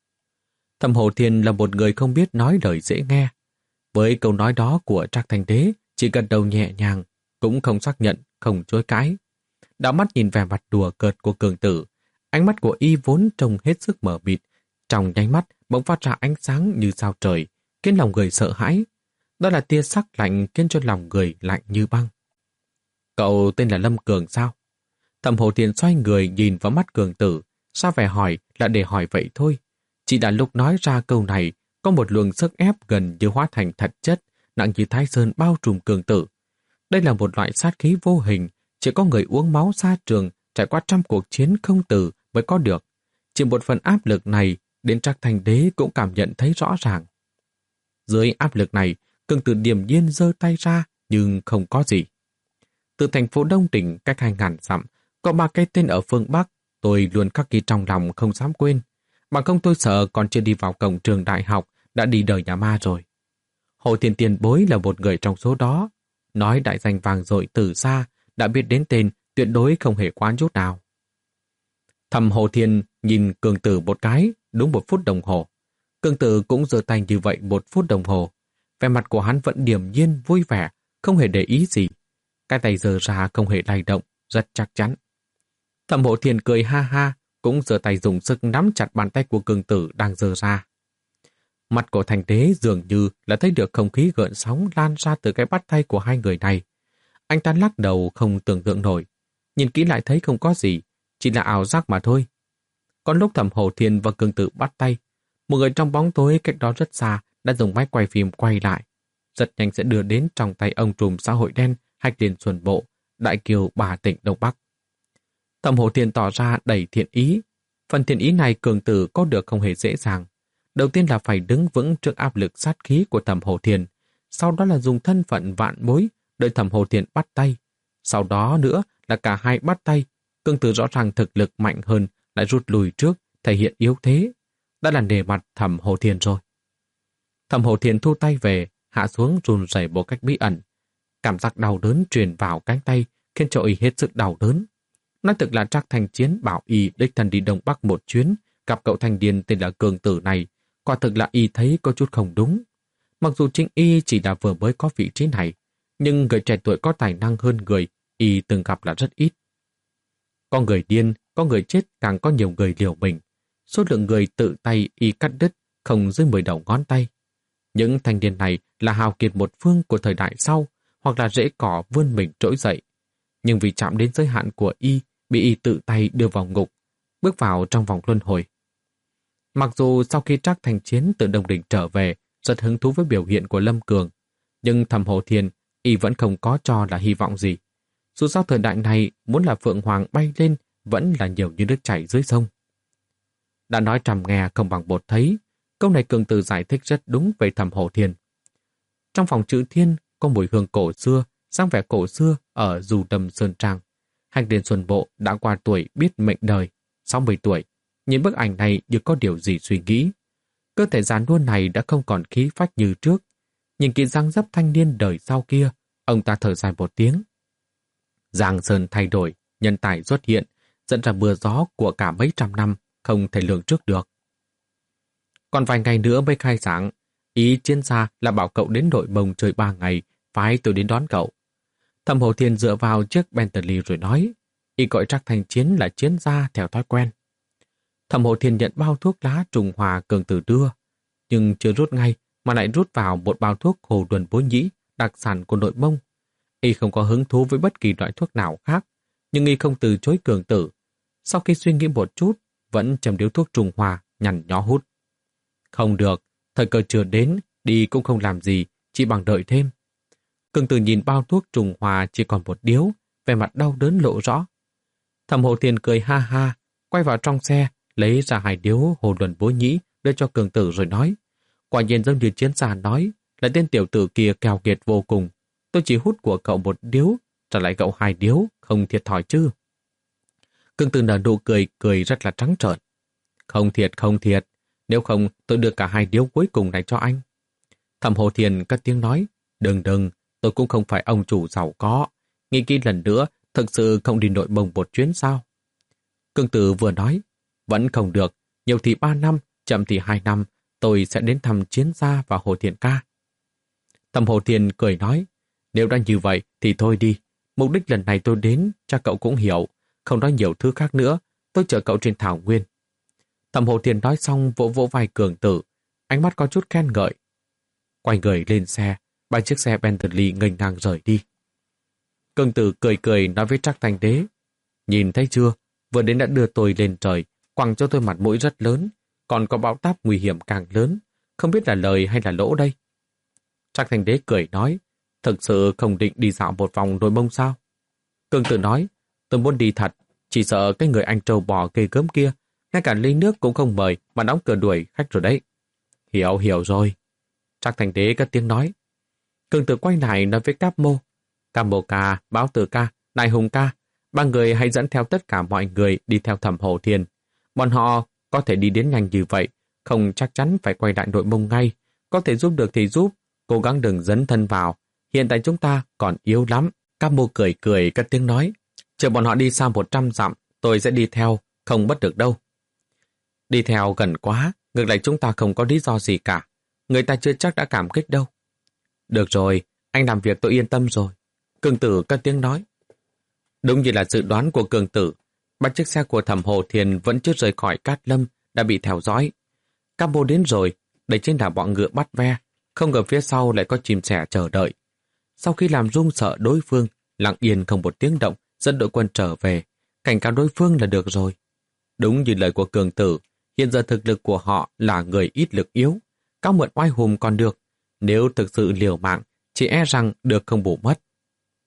Thẩm Hổ Thiền là một người không biết nói lời dễ nghe. Với câu nói đó của Trác Thanh Đế, chỉ gật đầu nhẹ nhàng, cũng không xác nhận, không chối cãi. Đảo mắt nhìn vẻ mặt đùa cợt của Cường Tử, ánh mắt của y vốn trông hết sức mờ mịt, trong nháy mắt bỗng phát ra ánh sáng như sao trời, khiến lòng người sợ hãi. Đó là tia sắc lạnh khiến cho lòng người lạnh như băng. "Cậu tên là Lâm Cường sao?" Thẩm Hổ Thiền xoay người nhìn vào mắt Cường Tử, sao vẻ hỏi là để hỏi vậy thôi. Chỉ đã lúc nói ra câu này, có một luồng sức ép gần như hóa thành thật chất, nặng như Thái Sơn bao trùm Cường Tử. Đây là một loại sát khí vô hình, chỉ có người uống máu xa trường, trải qua trăm cuộc chiến không tử mới có được. Chỉ một phần áp lực này, đến Trác Thanh Đế cũng cảm nhận thấy rõ ràng. Dưới áp lực này, Cường Tử điềm nhiên giơ tay ra, nhưng không có gì. Từ thành phố Đông Tỉnh cách hai ngàn dặm, có ba cái tên ở phương Bắc, tôi luôn khắc ghi trong lòng không dám quên. Bằng không tôi sợ còn chưa đi vào cổng trường đại học, đã đi đời nhà ma rồi. Hồ Thiên Tiền Bối là một người trong số đó. Nói đại danh vàng dội từ xa, đã biết đến tên, tuyệt đối không hề quá chút nào. Thẩm Hổ Thiền nhìn Cường Tử một cái, đúng một phút đồng hồ. Cường Tử cũng giơ tay như vậy một phút đồng hồ. Vẻ mặt của hắn vẫn điềm nhiên, vui vẻ, không hề để ý gì. Cái tay giơ ra không hề lay động, rất chắc chắn. Thẩm Hổ Thiền cười ha ha, cũng giơ tay dùng sức nắm chặt bàn tay của Cường Tử đang giơ ra. Mặt của Thành Đế dường như là thấy được không khí gợn sóng lan ra từ cái bắt tay của hai người này. Anh ta lắc đầu không tưởng tượng nổi. Nhìn kỹ lại thấy không có gì, chỉ là ảo giác mà thôi. Còn lúc Thẩm Hổ Thiền và Cường Tử bắt tay, một người trong bóng tối cách đó rất xa đã dùng máy quay phim quay lại. Rất nhanh sẽ đưa đến trong tay ông trùm xã hội đen Hách Liên Xuân Bộ đại kiều bà tỉnh Đông Bắc. Thẩm Hổ Thiên tỏ ra đầy thiện ý. Phần thiện ý này Cường Tử có được không hề dễ dàng. Đầu tiên là phải đứng vững trước áp lực sát khí của Thẩm Hổ Thiên, sau đó là dùng thân phận vạn bối đợi Thẩm Hổ Thiên bắt tay. Sau đó nữa là cả hai bắt tay. Cường Tử rõ ràng thực lực mạnh hơn lại rút lui trước, thể hiện yếu thế. Đã là nề mặt Thẩm Hổ Thiên rồi. Thẩm Hổ Thiên thu tay về, hạ xuống run rẩy một cách bí ẩn. Cảm giác đau đớn truyền vào cánh tay khiến cho y hết sức đau đớn. Nói thực là Trác Thanh Chiến bảo y đích thân đi Đông Bắc một chuyến, gặp cậu thanh niên tên là Cường Tử này, quả thực là y thấy có chút không đúng. Mặc dù chính y chỉ là vừa mới có vị trí này, nhưng người trẻ tuổi có tài năng hơn người y từng gặp là rất ít. Có người điên, có người chết, càng có nhiều người liều mình. Số lượng người tự tay y cắt đứt không dưới mười đầu ngón tay. Những thanh niên này là hào kiệt một phương của thời đại sau, hoặc là rễ cỏ vươn mình trỗi dậy. Nhưng vì chạm đến giới hạn của y, bị y tự tay đưa vào ngục, bước vào trong vòng luân hồi. Mặc dù sau khi Trác Thanh Chiến từ Đông Đình trở về, rất hứng thú với biểu hiện của Lâm Cường, nhưng Thẩm Hổ Thiên y vẫn không có cho là hy vọng gì. Dù sao thời đại này muốn là Phượng Hoàng bay lên vẫn là nhiều như nước chảy dưới sông. Đã nói trầm nghe không bằng bột thấy, câu này Cường Tử giải thích rất đúng về Thẩm Hổ Thiên. Trong phòng chữ thiên có mùi hương cổ xưa, sang vẻ cổ xưa ở Dù Đầm Sơn Trang. Hành Điền Xuân Bộ đã qua tuổi biết mệnh đời, sáu mươi tuổi, nhìn bức ảnh này như có điều gì suy nghĩ. Cơ thể già nua này đã không còn khí phách như trước. Nhìn kỹ răng dấp thanh niên đời sau kia, ông ta thở dài một tiếng. Giang Sơn thay đổi, nhân tài xuất hiện, dẫn ra mưa gió của cả mấy trăm năm, không thể lường trước được. Còn vài ngày nữa mới khai giảng, ý Chiến gia là bảo cậu đến đội bồng chơi ba ngày, phái tôi đến đón cậu. Thẩm Hổ Thiên dựa vào chiếc Bentley rồi nói, y gọi Trác Thanh Chiến là Chiến gia theo thói quen. Thẩm Hổ Thiên nhận bao thuốc lá trùng hòa Cường Tử đưa, nhưng chưa rút ngay mà lại rút vào một bao thuốc Hồ Đuần Bối Nhĩ, đặc sản của nội Mông. Y không có hứng thú với bất kỳ loại thuốc nào khác, nhưng y không từ chối Cường Tử. Sau khi suy nghĩ một chút, vẫn châm điếu thuốc trùng hòa, nhằn nhó hút. Không được, thời cơ chưa đến, đi cũng không làm gì, chỉ bằng đợi thêm. Cường Tử nhìn bao thuốc trùng hòa chỉ còn một điếu, vẻ mặt đau đớn lộ rõ. Thẩm Hổ Thiên cười ha ha, quay vào trong xe, lấy ra hai điếu Hồ Đuần Bối Nhĩ đưa cho Cường Tử rồi nói, quả nhiên giống như Chiến gia nói, là tên tiểu tử kia keo kiệt vô cùng. Tôi chỉ hút của cậu một điếu, trả lại cậu hai điếu, không thiệt thòi chứ. Cường Tử nở nụ cười, cười rất là trắng trợn. Không thiệt, không thiệt, nếu không tôi đưa cả hai điếu cuối cùng này cho anh. Thẩm Hổ Thiên cất tiếng nói, đừng đừng, tôi cũng không phải ông chủ giàu có. Nghĩ kỹ lần nữa, thực sự không đi nội bồng một chuyến sao? Cường Tử vừa nói, vẫn không được, nhiều thì ba năm, chậm thì hai năm, tôi sẽ đến thăm Chiến gia và Hồ Thiện ca. Thẩm Hổ Thiên cười nói, nếu đã như vậy thì thôi đi, mục đích lần này tôi đến, chắc cậu cũng hiểu, không nói nhiều thứ khác nữa, tôi chờ cậu trên thảo nguyên. Thẩm Hổ Thiên nói xong vỗ vỗ vai Cường Tử, ánh mắt có chút khen ngợi. Quay người lên xe, ba chiếc xe Bentley nghênh ngang rời đi. Cường Tử cười cười nói với Trác Thanh Đế, nhìn thấy chưa, vừa đến đã đưa tôi lên trời, quăng cho tôi mặt mũi rất lớn, còn có bão táp nguy hiểm càng lớn, không biết là lời hay là lỗ đây. Trác Thanh Đế cười nói, thực sự không định đi dạo một vòng nội Mông sao? Cường Tử nói, tôi muốn đi thật, chỉ sợ cái người anh trâu bò ghê gớm kia, ngay cả ly nước cũng không mời mà đóng cửa đuổi khách rồi đấy. Hiểu, hiểu rồi. Trác Thanh Đế cất tiếng nói. Cường Tử quay lại nói với Cáp Mô, Cáp Mô ca, Báo Tử ca, Đại Hùng ca, ba người hãy dẫn theo tất cả mọi người đi theo Thẩm Hổ Thiên. Bọn họ có thể đi đến nhanh như vậy, không chắc chắn phải quay lại nội Mông ngay, có thể giúp được thì giúp, cố gắng đừng dấn thân vào, hiện tại chúng ta còn yếu lắm. Cáp Mô cười cười cất tiếng nói, chờ bọn họ đi xa một trăm dặm, tôi sẽ đi theo, không bất được đâu. Đi theo gần quá, ngược lại chúng ta không có lý do gì cả, người ta chưa chắc đã cảm kích đâu. Được rồi, anh làm việc tôi yên tâm rồi. Cường Tử cất tiếng nói. Đúng như là dự đoán của Cường Tử, ba chiếc xe của Thẩm Hổ Thiên vẫn chưa rời khỏi Cát Lâm, đã bị theo dõi. Cáp Mô đến rồi, đây chính là bọn ngựa bắt ve, không ngờ phía sau lại có chim sẻ chờ đợi. Sau khi làm run sợ đối phương, lặng yên không một tiếng động, dẫn đội quân trở về, cảnh cáo đối phương là được rồi. Đúng như lời của Cường Tử, hiện giờ thực lực của họ là người ít lực yếu, cao mượn oai hùng còn được, nếu thực sự liều mạng, chỉ e rằng được không bù mất.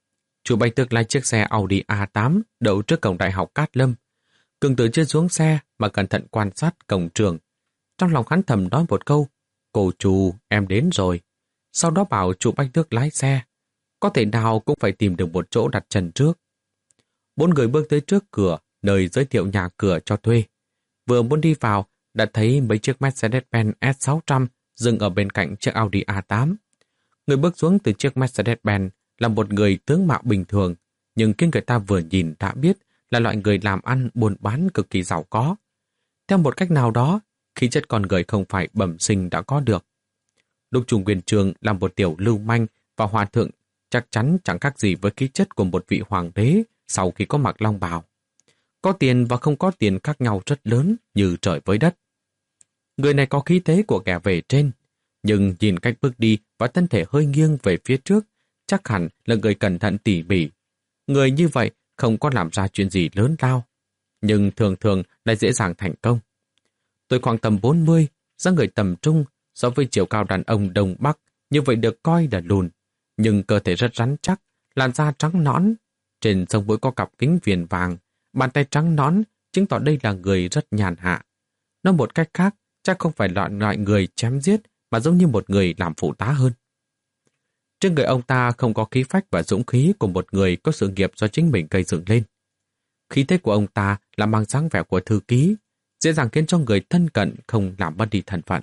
Chu Bạch Tước lái chiếc xe Audi a tám đậu trước cổng đại học Cát Lâm. Cường Tử chưa xuống xe mà cẩn thận quan sát cổng trường. Trong lòng hắn thầm nói một câu, cô chú, em đến rồi. Sau đó bảo Chu Bạch Tước lái xe. Có thể nào cũng phải tìm được một chỗ đặt chân trước. Bốn người bước tới trước cửa, nơi giới thiệu nhà cửa cho thuê. Vừa muốn đi vào, đã thấy mấy chiếc Mercedes-Benz S sáu trăm dừng ở bên cạnh chiếc Audi a tám. Người bước xuống từ chiếc Mercedes-Benz là một người tướng mạo bình thường, nhưng khi người ta vừa nhìn đã biết là loại người làm ăn buôn bán cực kỳ giàu có. Theo một cách nào đó, khí chất con người không phải bẩm sinh đã có được. Lục Trùng Quyền Trường là một tiểu lưu manh và hòa thượng chắc chắn chẳng khác gì với khí chất của một vị hoàng đế sau khi có mặc long bào. Có tiền và không có tiền khác nhau rất lớn như trời với đất. Người này có khí thế của kẻ về trên, nhưng nhìn cách bước đi và thân thể hơi nghiêng về phía trước, chắc hẳn là người cẩn thận tỉ mỉ. Người như vậy không có làm ra chuyện gì lớn lao, nhưng thường thường lại dễ dàng thành công. Tuổi khoảng tầm bốn mươi, dáng người tầm trung, so với chiều cao đàn ông Đông Bắc, như vậy được coi là lùn, nhưng cơ thể rất rắn chắc, làn da trắng nõn, trên sống mũi có cặp kính viền vàng, bàn tay trắng nõn, chứng tỏ đây là người rất nhàn hạ. Nói một cách khác, chắc không phải loại loại người chém giết, mà giống như một người làm phụ tá hơn. Trên người ông ta không có khí phách và dũng khí của một người có sự nghiệp do chính mình gây dựng lên. Khí thế của ông ta là mang dáng vẻ của thư ký, dễ dàng khiến cho người thân cận không làm mất đi thân phận.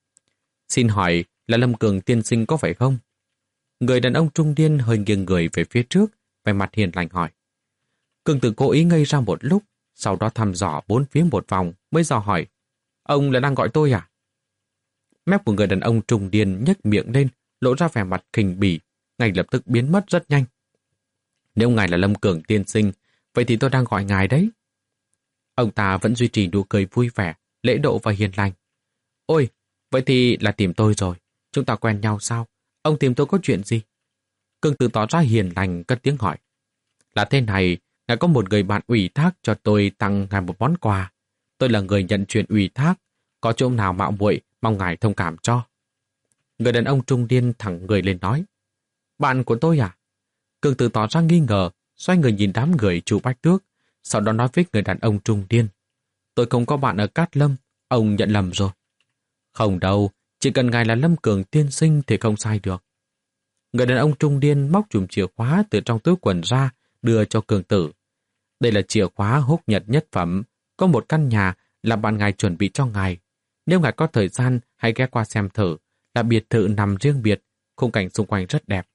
Xin hỏi là Lâm Cường tiên sinh có phải không? Người đàn ông trung niên hơi nghiêng người về phía trước, vẻ mặt hiền lành hỏi. Cường Tử cố ý ngây ra một lúc, sau đó thăm dò bốn phía một vòng mới dò hỏi. Ông là đang gọi tôi à? Mép của người đàn ông trung niên nhếch miệng lên, lộ ra vẻ mặt khinh bỉ, ngay lập tức biến mất rất nhanh. Nếu ngài là Lâm Cường tiên sinh, vậy thì tôi đang gọi ngài đấy. Ông ta vẫn duy trì nụ cười vui vẻ, lễ độ và hiền lành. Ôi, vậy thì là tìm tôi rồi. Chúng ta quen nhau sao? Ông tìm tôi có chuyện gì? Cường Tử tỏ ra hiền lành cất tiếng hỏi. Là thế này, ngài có một người bạn ủy thác cho tôi tặng ngài một món quà. Tôi là người nhận chuyện ủy thác, có chỗ nào mạo muội mong ngài thông cảm cho. Người đàn ông trung niên thẳng người lên nói. Bạn của tôi à? Cường Tử tỏ ra nghi ngờ, xoay người nhìn đám người Chu Bạch Tước, sau đó nói với người đàn ông trung niên. Tôi không có bạn ở Cát Lâm, ông nhận lầm rồi. Không đâu, chỉ cần ngài là Lâm Cường tiên sinh thì không sai được. Người đàn ông trung niên móc chùm chìa khóa từ trong túi quần ra, đưa cho Cường Tử. Đây là chìa khóa húc nhật nhất phẩm, có một căn nhà là bạn ngài chuẩn bị cho ngài. Nếu ngài có thời gian, hãy ghé qua xem thử, là biệt thự nằm riêng biệt, khung cảnh xung quanh rất đẹp.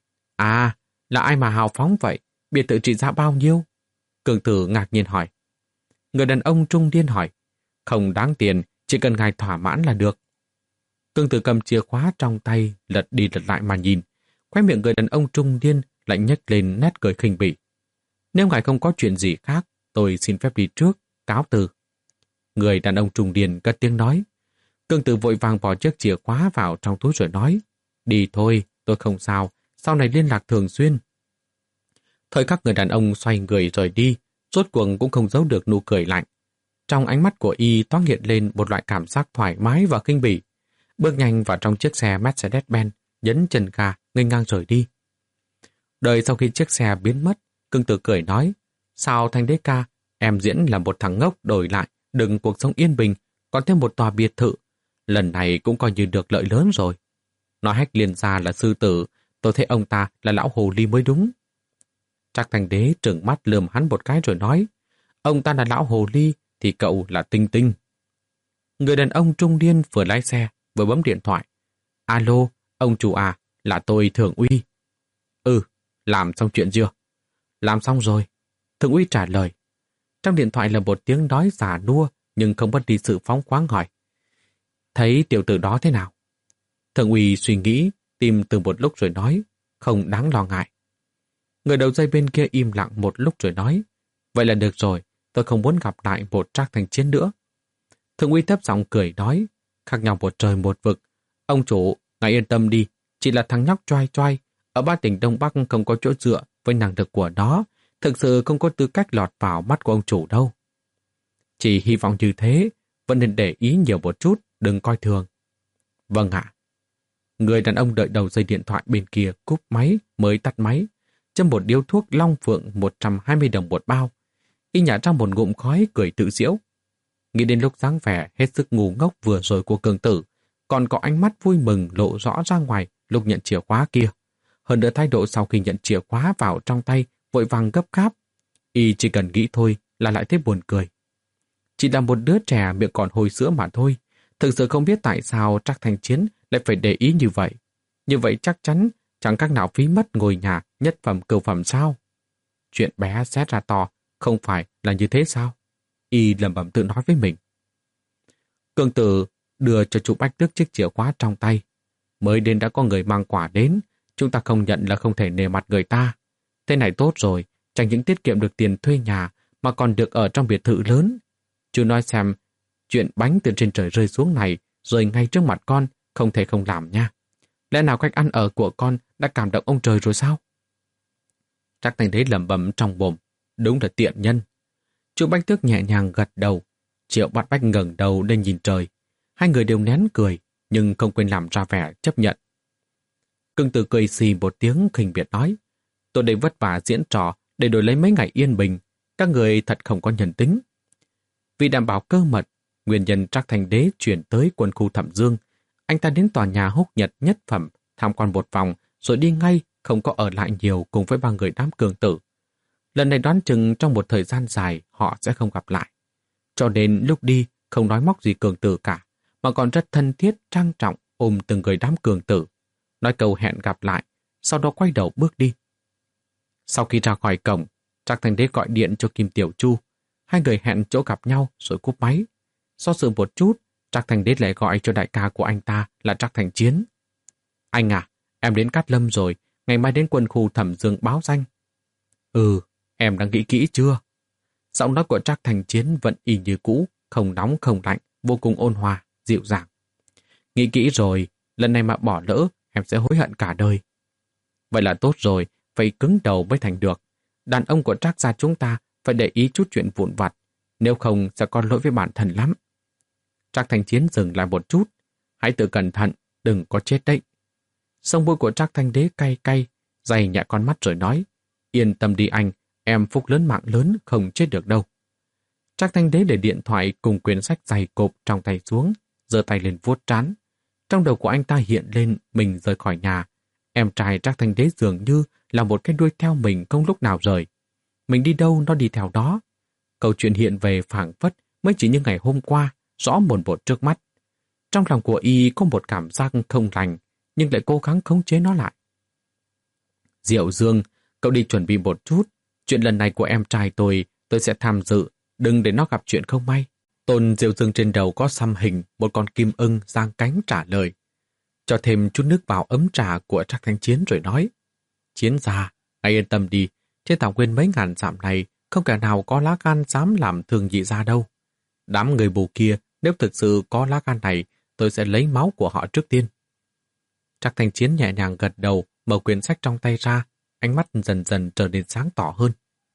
À, là ai mà hào phóng vậy? Biệt thự trị giá bao nhiêu? Cường Tử ngạc nhiên hỏi. Người đàn ông trung niên hỏi. Không đáng tiền, chỉ cần ngài thỏa mãn là được. Cường Tử cầm chìa khóa trong tay, lật đi lật lại mà nhìn. Khóe miệng người đàn ông trung niên lại nhếch lên nét cười khinh bỉ. Nếu ngài không có chuyện gì khác, tôi xin phép đi trước, cáo từ. Người đàn ông trung niên cất tiếng nói. Cường Tử vội vàng bỏ chiếc chìa khóa vào trong túi rồi nói. Đi thôi, tôi không sao, sau này liên lạc thường xuyên. Thời khắc người đàn ông xoay người rời đi, rốt cuộc cũng không giấu được nụ cười lạnh. Trong ánh mắt của y thoáng hiện lên một loại cảm giác thoải mái và khinh bỉ. Bước nhanh vào trong chiếc xe Mercedes-Benz, nhấn chân ga, nghênh ngang rời đi. Đợi sau khi chiếc xe biến mất, Cường Tử cười nói, sao Thanh Đế ca, em diễn là một thằng ngốc đổi lại, đừng cuộc sống yên bình, còn thêm một tòa biệt thự. Lần này cũng coi như được lợi lớn rồi. Nói Hách Liên gia là sư tử, tôi thấy ông ta là lão hồ ly mới đúng. Trác Thanh Đế trừng mắt lườm hắn một cái rồi nói, ông ta là lão hồ ly thì cậu là Tinh Tinh. Người đàn ông trung niên vừa lái xe vừa bấm điện thoại. Alo, ông chủ à, là tôi Thượng Uy. Ừ, làm xong chuyện chưa? Làm xong rồi. Thượng Uy trả lời. Trong điện thoại là một tiếng nói già nua nhưng không mất đi sự phóng khoáng hỏi. Thấy tiểu tử đó thế nào? Thượng Uy suy nghĩ, tìm từ một lúc rồi nói, không đáng lo ngại. Người đầu dây bên kia im lặng một lúc rồi nói, vậy là được rồi, tôi không muốn gặp lại một Trác Thành Chiến nữa. Thượng Uy thấp giọng cười nói, khác nhau một trời một vực. Ông chủ, ngài yên tâm đi, chỉ là thằng nhóc choai choai, ở ba tỉnh Đông Bắc không có chỗ dựa với năng lực của nó, thực sự không có tư cách lọt vào mắt của ông chủ đâu. Chỉ hy vọng như thế, vẫn nên để ý nhiều một chút, đừng coi thường. Vâng ạ. Người đàn ông đợi đầu dây điện thoại bên kia cúp máy mới tắt máy. châm một điếu thuốc Long Phượng một trăm hai mươi đồng một bao. Y nhả ra một ngụm khói cười tự giễu. Nghĩ đến lúc dáng vẻ hết sức ngu ngốc vừa rồi của Cường Tử, còn có ánh mắt vui mừng lộ rõ ra ngoài lúc nhận chìa khóa kia. Hơn nữa thái độ sau khi nhận chìa khóa vào trong tay vội vàng gấp gáp. Y chỉ cần nghĩ thôi là lại thấy buồn cười. Chỉ là một đứa trẻ miệng còn hôi sữa mà thôi. Thực sự không biết tại sao Trác Thanh Chiến lại phải để ý như vậy. Như vậy chắc chắn chẳng các nào phí mất ngôi nhà nhất phẩm cửu phẩm sao. Chuyện bé xét ra to, không phải là như thế sao? Y lẩm bẩm tự nói với mình. Cường Tử đưa cho chú Bách Tước chiếc chìa khóa trong tay. Mới đến đã có người mang quà đến, chúng ta không nhận là không thể nề mặt người ta. Thế này tốt rồi, chẳng những tiết kiệm được tiền thuê nhà mà còn được ở trong biệt thự lớn. Chú nói xem, chuyện bánh từ trên trời rơi xuống này rồi ngay trước mặt con không thể không làm nha. Lẽ nào cách ăn ở của con đã cảm động ông trời rồi sao? Trác Thanh Đế lẩm bẩm trong mồm, đúng là tiện nhân. Chú Bách Tước nhẹ nhàng gật đầu. Triệu Bát Bách ngẩng đầu lên nhìn trời. Hai người đều nén cười, nhưng không quên làm ra vẻ chấp nhận. Cưng Tử cười xì một tiếng khinh biệt nói, tôi đây vất vả diễn trò để đổi lấy mấy ngày yên bình, các người thật không có nhân tính. Vì đảm bảo cơ mật, nguyên nhân Trác Thanh Đế chuyển tới quân khu Thẩm Dương, anh ta đến tòa nhà Húc Nhật nhất phẩm tham quan một vòng rồi đi ngay, không có ở lại nhiều cùng với ba người đám Cường Tử. Lần này đoán chừng trong một thời gian dài họ sẽ không gặp lại. Cho nên lúc đi không nói móc gì Cường Tử cả, mà còn rất thân thiết, trang trọng ôm từng người đám Cường Tử, nói câu hẹn gặp lại, sau đó quay đầu bước đi. Sau khi ra khỏi cổng, Trác Thanh Đế gọi điện cho Kim Tiểu Chu. Hai người hẹn chỗ gặp nhau rồi cúp máy. Do dự một chút, Trác Thanh Đế lại gọi cho đại ca của anh ta là Trác Thanh Chiến. Anh à, em đến Cát Lâm rồi, ngày mai đến quân khu Thẩm Dương báo danh. Ừ, em đã nghĩ kỹ chưa? Giọng nói của Trác Thanh Chiến vẫn y như cũ, không nóng không lạnh, vô cùng ôn hòa, dịu dàng. Nghĩ kỹ rồi, lần này mà bỏ lỡ, em sẽ hối hận cả đời. Vậy là tốt rồi, phải cứng đầu mới thành được. Đàn ông của Trác gia chúng ta phải để ý chút chuyện vụn vặt, nếu không sẽ có lỗi với bản thân lắm. Trác Thanh Chiến dừng lại một chút. Hãy tự cẩn thận, đừng có chết đấy. Sông môi của Trác Thanh Đế cay cay, dày nhẹ con mắt rồi nói, yên tâm đi anh, em phúc lớn mạng lớn không chết được đâu. Trác Thanh Đế để điện thoại cùng quyển sách dày cộp trong tay xuống, giơ tay lên vuốt trán. Trong đầu của anh ta hiện lên mình rời khỏi nhà. Em trai Trác Thanh Đế dường như là một cái đuôi theo mình không lúc nào rời. Mình đi đâu nó đi theo đó. Câu chuyện hiện về phảng phất mới chỉ như ngày hôm qua, rõ mồn một trước mắt. Trong lòng của y có một cảm giác không lành, nhưng lại cố gắng khống chế nó lại. Diệu Dương, cậu đi chuẩn bị một chút. Chuyện lần này của em trai tôi, tôi sẽ tham dự. Đừng để nó gặp chuyện không may. Tôn Diệu Dương trên đầu có xăm hình một con kim ưng giang cánh trả lời. Cho thêm chút nước vào ấm trà của Trác Thanh Chiến rồi nói. Chiến gia, hãy yên tâm đi. Trên thảo nguyên mấy ngàn dặm này không kẻ nào có lá gan dám làm thương nhị gia đâu. Đám người bù kia, nếu thực sự có lá gan này, tôi sẽ lấy máu của họ trước tiên. Trác Thanh Chiến nhẹ nhàng gật đầu, mở quyển sách trong tay ra, ánh mắt dần dần trở nên sáng tỏ hơn.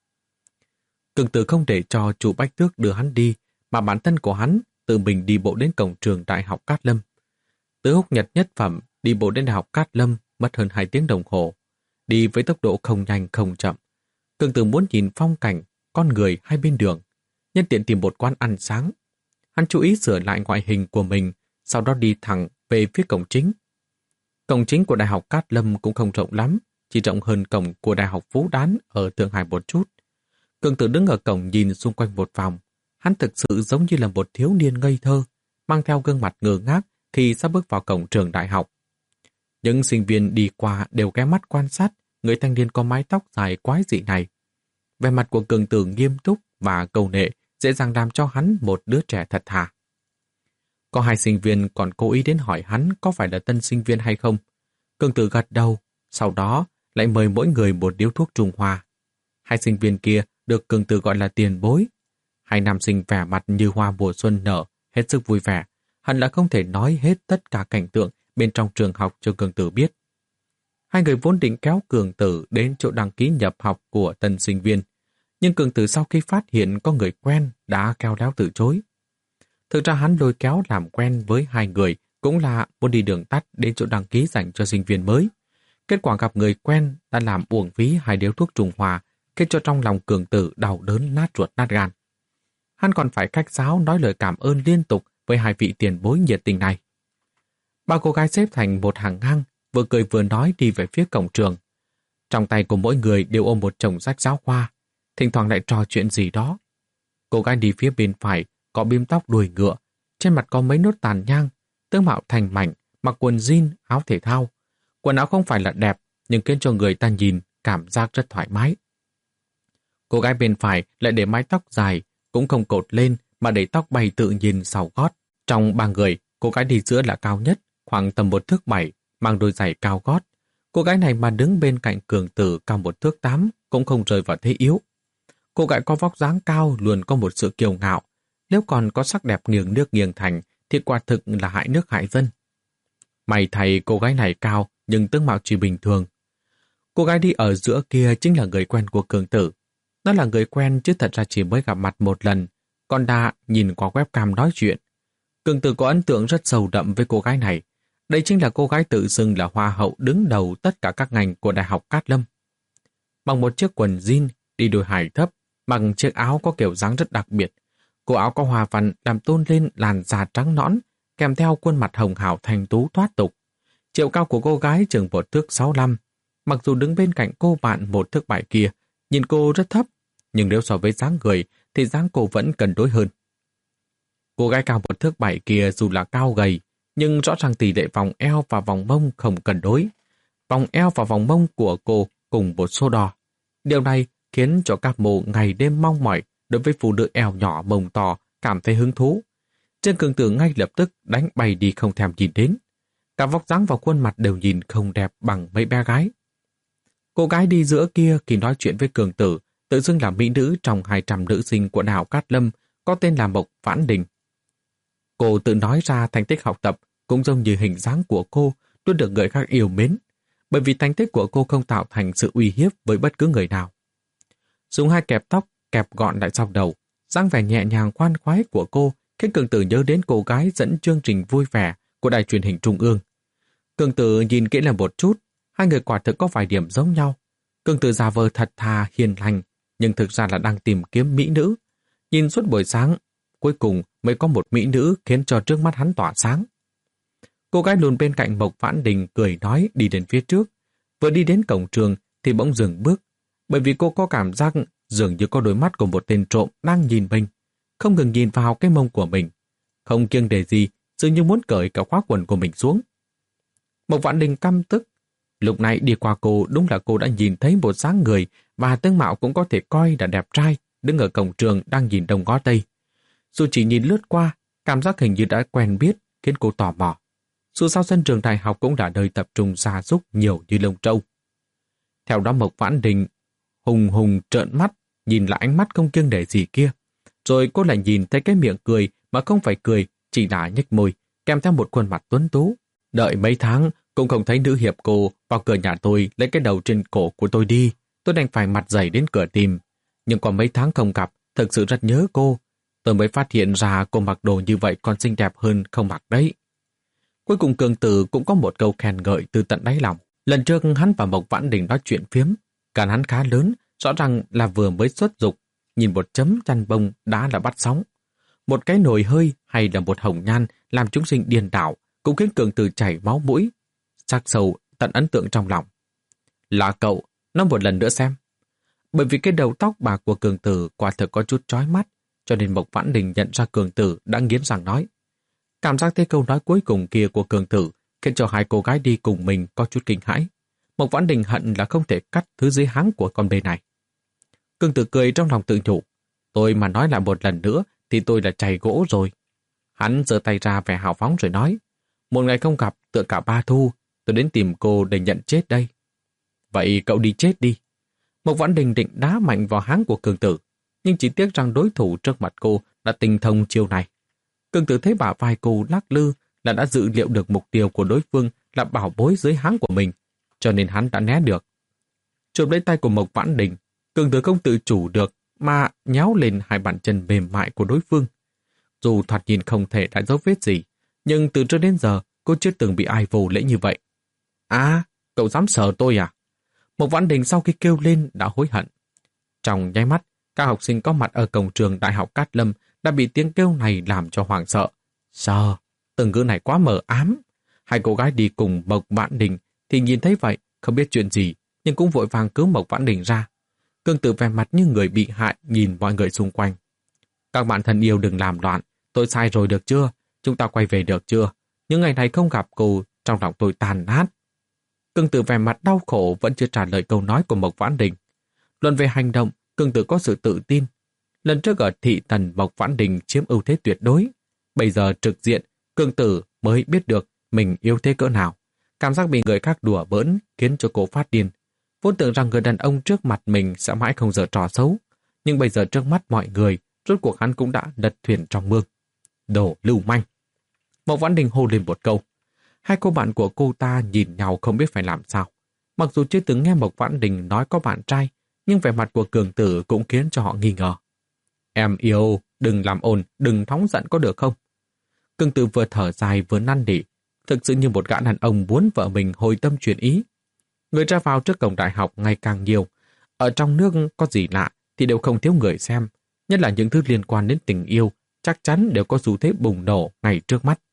Cường Tử không để cho chủ Bách Tước đưa hắn đi, mà bản thân của hắn tự mình đi bộ đến cổng trường Đại học Cát Lâm. Từ Húc Nhật nhất phẩm đi bộ đến Đại học Cát Lâm mất hơn hai tiếng đồng hồ, đi với tốc độ không nhanh không chậm. Cường Tử muốn nhìn phong cảnh, con người hai bên đường, nhân tiện tìm một quán ăn sáng. Hắn chú ý sửa lại ngoại hình của mình, sau đó đi thẳng về phía cổng chính. Cổng chính của Đại học Cát Lâm cũng không rộng lắm, chỉ rộng hơn cổng của Đại học Phú Đán ở Thượng Hải một chút. Cường Tử đứng ở cổng nhìn xung quanh một vòng. Hắn thực sự giống như là một thiếu niên ngây thơ, mang theo gương mặt ngơ ngác khi sắp bước vào cổng trường đại học. Những sinh viên đi qua đều ghé mắt quan sát người thanh niên có mái tóc dài quái dị này. Vẻ mặt của Cường Tử nghiêm túc và câu nệ dễ dàng làm cho hắn một đứa trẻ thật thà. Có hai sinh viên còn cố ý đến hỏi hắn có phải là tân sinh viên hay không. Cường Tử gật đầu, sau đó lại mời mỗi người một điếu thuốc Trung Hoa. Hai sinh viên kia được Cường Tử gọi là tiền bối. Hai nam sinh vẻ mặt như hoa mùa xuân nở, hết sức vui vẻ. Hẳn là không thể nói hết tất cả cảnh tượng bên trong trường học cho Cường Tử biết. Hai người vốn định kéo Cường Tử đến chỗ đăng ký nhập học của tân sinh viên, nhưng Cường Tử sau khi phát hiện có người quen đã khéo léo từ chối. Thực ra hắn lôi kéo làm quen với hai người cũng là muốn đi đường tắt đến chỗ đăng ký dành cho sinh viên mới. Kết quả gặp người quen đã làm uổng phí hai điếu thuốc trùng hòa, khiến cho trong lòng Cường Tử đau đớn nát ruột nát gan. Hắn còn phải khách sáo nói lời cảm ơn liên tục với hai vị tiền bối nhiệt tình này. Ba cô gái xếp thành một hàng ngang, vừa cười vừa nói đi về phía cổng trường. Trong tay của mỗi người đều ôm một chồng sách giáo khoa, thỉnh thoảng lại trò chuyện gì đó. Cô gái đi phía bên phải có bím tóc đuôi ngựa, trên mặt có mấy nốt tàn nhang, tướng mạo thành mảnh, mặc quần jean, áo thể thao. Quần áo không phải là đẹp, nhưng khiến cho người ta nhìn cảm giác rất thoải mái. Cô gái bên phải lại để mái tóc dài, cũng không cột lên mà để tóc bay tự nhiên sau gót. Trong ba người, cô gái đi giữa là cao nhất, khoảng tầm một thước bảy, mang đôi giày cao gót. Cô gái này mà đứng bên cạnh Cường Tử cao một thước tám cũng không rơi vào thế yếu. Cô gái có vóc dáng cao luôn có một sự kiêu ngạo, nếu còn có sắc đẹp nghiêng nước nghiêng thành thì quả thực là hại nước hại dân. May thay cô gái này cao nhưng tướng mạo chỉ bình thường. Cô gái đi ở giữa kia chính là người quen của Cường Tử. Nó là người quen chứ thật ra chỉ mới gặp mặt một lần, còn đã nhìn qua webcam nói chuyện. Cường Tử có ấn tượng rất sâu đậm với cô gái này. Đây chính là cô gái tự xưng là hoa hậu đứng đầu tất cả các ngành của Đại học Cát Lâm. Bằng một chiếc quần jean, đi đôi hải thấp, bằng chiếc áo có kiểu dáng rất đặc biệt. Cổ áo có hoa văn làm tôn lên làn da trắng nõn, kèm theo khuôn mặt hồng hào thanh tú thoát tục. Chiều cao của cô gái chừng một thước sáu lăm. Mặc dù đứng bên cạnh cô bạn một thước bảy kia, nhìn cô rất thấp, nhưng nếu so với dáng người thì dáng cô vẫn cân đối hơn. Cô gái cao một thước bảy kia dù là cao gầy, nhưng rõ ràng tỷ lệ vòng eo và vòng mông không cân đối. Vòng eo và vòng mông của cô cùng một số đo. Điều này khiến cho các mồ ngày đêm mong mỏi đối với phụ nữ eo nhỏ mông to cảm thấy hứng thú. Trương Cường Tử ngay lập tức đánh bay đi không thèm nhìn đến. Cả vóc dáng và khuôn mặt đều nhìn không đẹp bằng mấy bé gái. Cô gái đi giữa kia khi nói chuyện với Cường Tử tự xưng là mỹ nữ trong hai trăm nữ sinh của Đại học Cát Lâm, có tên là Mộc Vãn Đình. Cô tự nói ra thành tích học tập cũng giống như hình dáng của cô luôn được người khác yêu mến, bởi vì thành tích của cô không tạo thành sự uy hiếp với bất cứ người nào. Dùng hai kẹp tóc kẹp gọn lại sau đầu, dáng vẻ nhẹ nhàng khoan khoái của cô khiến Cường Tử nhớ đến cô gái dẫn chương trình vui vẻ của đài truyền hình Trung ương. Cường Tử nhìn kỹ lại một chút, hai người quả thực có vài điểm giống nhau. Cường Tử giả vờ thật thà hiền lành, nhưng thực ra là đang tìm kiếm mỹ nữ. Nhìn suốt buổi sáng, cuối cùng mới có một mỹ nữ khiến cho trước mắt hắn tỏa sáng. Cô gái lùn bên cạnh Mộc Vãn Đình cười nói đi đến phía trước. Vừa đi đến cổng trường thì bỗng dừng bước, bởi vì cô có cảm giác dường như có đôi mắt của một tên trộm đang nhìn mình, không ngừng nhìn vào cái mông của mình. Không kiêng nể gì, dường như muốn cởi cả khóa quần của mình xuống. Mộc Vãn Đình căm tức. Lúc này đi qua cô đúng là cô đã nhìn thấy một dáng người và tướng mạo cũng có thể coi là đẹp trai, đứng ở cổng trường đang nhìn đông ngó tây. Dù chỉ nhìn lướt qua, cảm giác hình như đã quen biết khiến cô tò mò. Dù sao sân trường đại học cũng là nơi tập trung gia súc nhiều như lông trâu. Theo đó Mộc Vãn Đình hùng hùng trợn mắt, nhìn lại ánh mắt không kiêng nể gì kia. Rồi cô lại nhìn thấy cái miệng cười mà không phải cười, chỉ là nhếch môi, kèm theo một khuôn mặt tuấn tú. Đợi mấy tháng cũng không thấy nữ hiệp cô vào cửa nhà tôi lấy cái đầu trên cổ của tôi đi. Tôi đành phải mặt dày đến cửa tìm. Nhưng qua mấy tháng không gặp, thực sự rất nhớ cô. Tôi mới phát hiện ra cô mặc đồ như vậy còn xinh đẹp hơn không mặc đấy. Cuối cùng Cường Tử cũng có một câu khen ngợi từ tận đáy lòng. Lần trước hắn và Mộc Vãn Đình nói chuyện phiếm, cả hắn khá lớn, rõ ràng là vừa mới xuất dục, nhìn một chấm chăn bông đã là bắt sóng. Một cái nồi hơi hay là một hồng nhan làm chúng sinh điên đảo cũng khiến Cường Tử chảy máu mũi, sắc sâu tận ấn tượng trong lòng. Là cậu, nói một lần nữa xem. Bởi vì cái đầu tóc bạc của Cường Tử quả thực có chút chói mắt, cho nên Mộc Vãn Đình nhận ra Cường Tử đã nghiến răng nói. Cảm giác thấy câu nói cuối cùng kia của Cường Tử khiến cho hai cô gái đi cùng mình có chút kinh hãi. Mộc Vãn Đình hận là không thể cắt thứ dưới háng của con bê này. Cường Tử cười trong lòng tự nhủ. Tôi mà nói lại một lần nữa thì tôi là chày gỗ rồi. Hắn giơ tay ra vẻ hào phóng rồi nói. Một ngày không gặp tựa cả ba thu, tôi đến tìm cô để nhận chết đây. Vậy cậu đi chết đi. Mộc Vãn Đình định đá mạnh vào háng của Cường Tử, nhưng chỉ tiếc rằng đối thủ trước mặt cô đã tinh thông chiêu này. Cường Tử thấy bả vai cô lắc lư là đã dự liệu được mục tiêu của đối phương là bảo bối dưới háng của mình, cho nên hắn đã né được. Chụp lấy tay của Mộc Vãn Đình, Cường Tử không tự chủ được mà nhéo lên hai bàn chân mềm mại của đối phương. Dù thoạt nhìn không thể đã dấu vết gì, nhưng từ trước đến giờ cô chưa từng bị ai vô lễ như vậy. À, Cậu dám sờ tôi à? Mộc Vãn Đình sau khi kêu lên đã hối hận. Trong nháy mắt, các học sinh có mặt ở cổng trường Đại học Cát Lâm đã bị tiếng kêu này làm cho hoảng sợ. Sờ, từ ngữ này quá mờ ám. Hai cô gái đi cùng Mộc Vãn Đình thì nhìn thấy vậy, không biết chuyện gì, nhưng cũng vội vàng cứu Mộc Vãn Đình ra. Cương Tử vẻ mặt như người bị hại nhìn mọi người xung quanh. Các bạn thân yêu đừng làm loạn, tôi sai rồi được chưa? Chúng ta quay về được chưa? Những ngày này không gặp cô, trong lòng tôi tàn nát. Cương Tử vẻ mặt đau khổ vẫn chưa trả lời câu nói của Mộc Vãn Đình. Luận về hành động, Cương Tử có sự tự tin. Lần trước ở thị tần Mộc Vãn Đình chiếm ưu thế tuyệt đối. Bây giờ trực diện, Cương Tử mới biết được mình yếu thế cỡ nào. Cảm giác bị người khác đùa bỡn khiến cho cô phát điên. Vốn tưởng rằng người đàn ông trước mặt mình sẽ mãi không giở trò xấu. Nhưng bây giờ trước mắt mọi người, rốt cuộc hắn cũng đã lật thuyền trong mương. Đồ lưu manh. Mộc Vãn Đình hô lên một câu. Hai cô bạn của cô ta nhìn nhau không biết phải làm sao. Mặc dù chưa từng nghe Mộc Vãn Đình nói có bạn trai, nhưng vẻ mặt của Cường Tử cũng khiến cho họ nghi ngờ. Em yêu, đừng làm ồn, đừng nóng giận có được không? Cường Tử vừa thở dài vừa năn nỉ, thực sự như một gã đàn ông muốn vợ mình hồi tâm chuyển ý. Người ra vào trước cổng đại học ngày càng nhiều. Ở trong nước có gì lạ thì đều không thiếu người xem, nhất là những thứ liên quan đến tình yêu, chắc chắn đều có xu thế bùng nổ ngay trước mắt.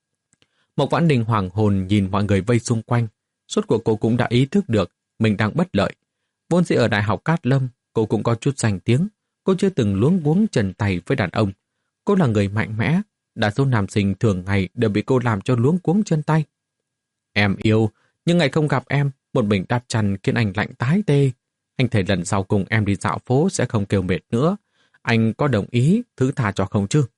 Mộc Vãn Đình hoàng hồn nhìn mọi người vây xung quanh, suốt cuộc cô cũng đã ý thức được mình đang bất lợi. Vốn dĩ ở Đại học Cát Lâm, cô cũng có chút danh tiếng, cô chưa từng luống cuống chân tay với đàn ông. Cô là người mạnh mẽ, đa số nam sinh thường ngày đều bị cô làm cho luống cuống chân tay. Em yêu, nhưng ngày không gặp em, một mình đạp chăn khiến anh lạnh tái tê. Anh thề lần sau cùng em đi dạo phố sẽ không kêu mệt nữa. Anh có đồng ý thứ tha cho không chứ?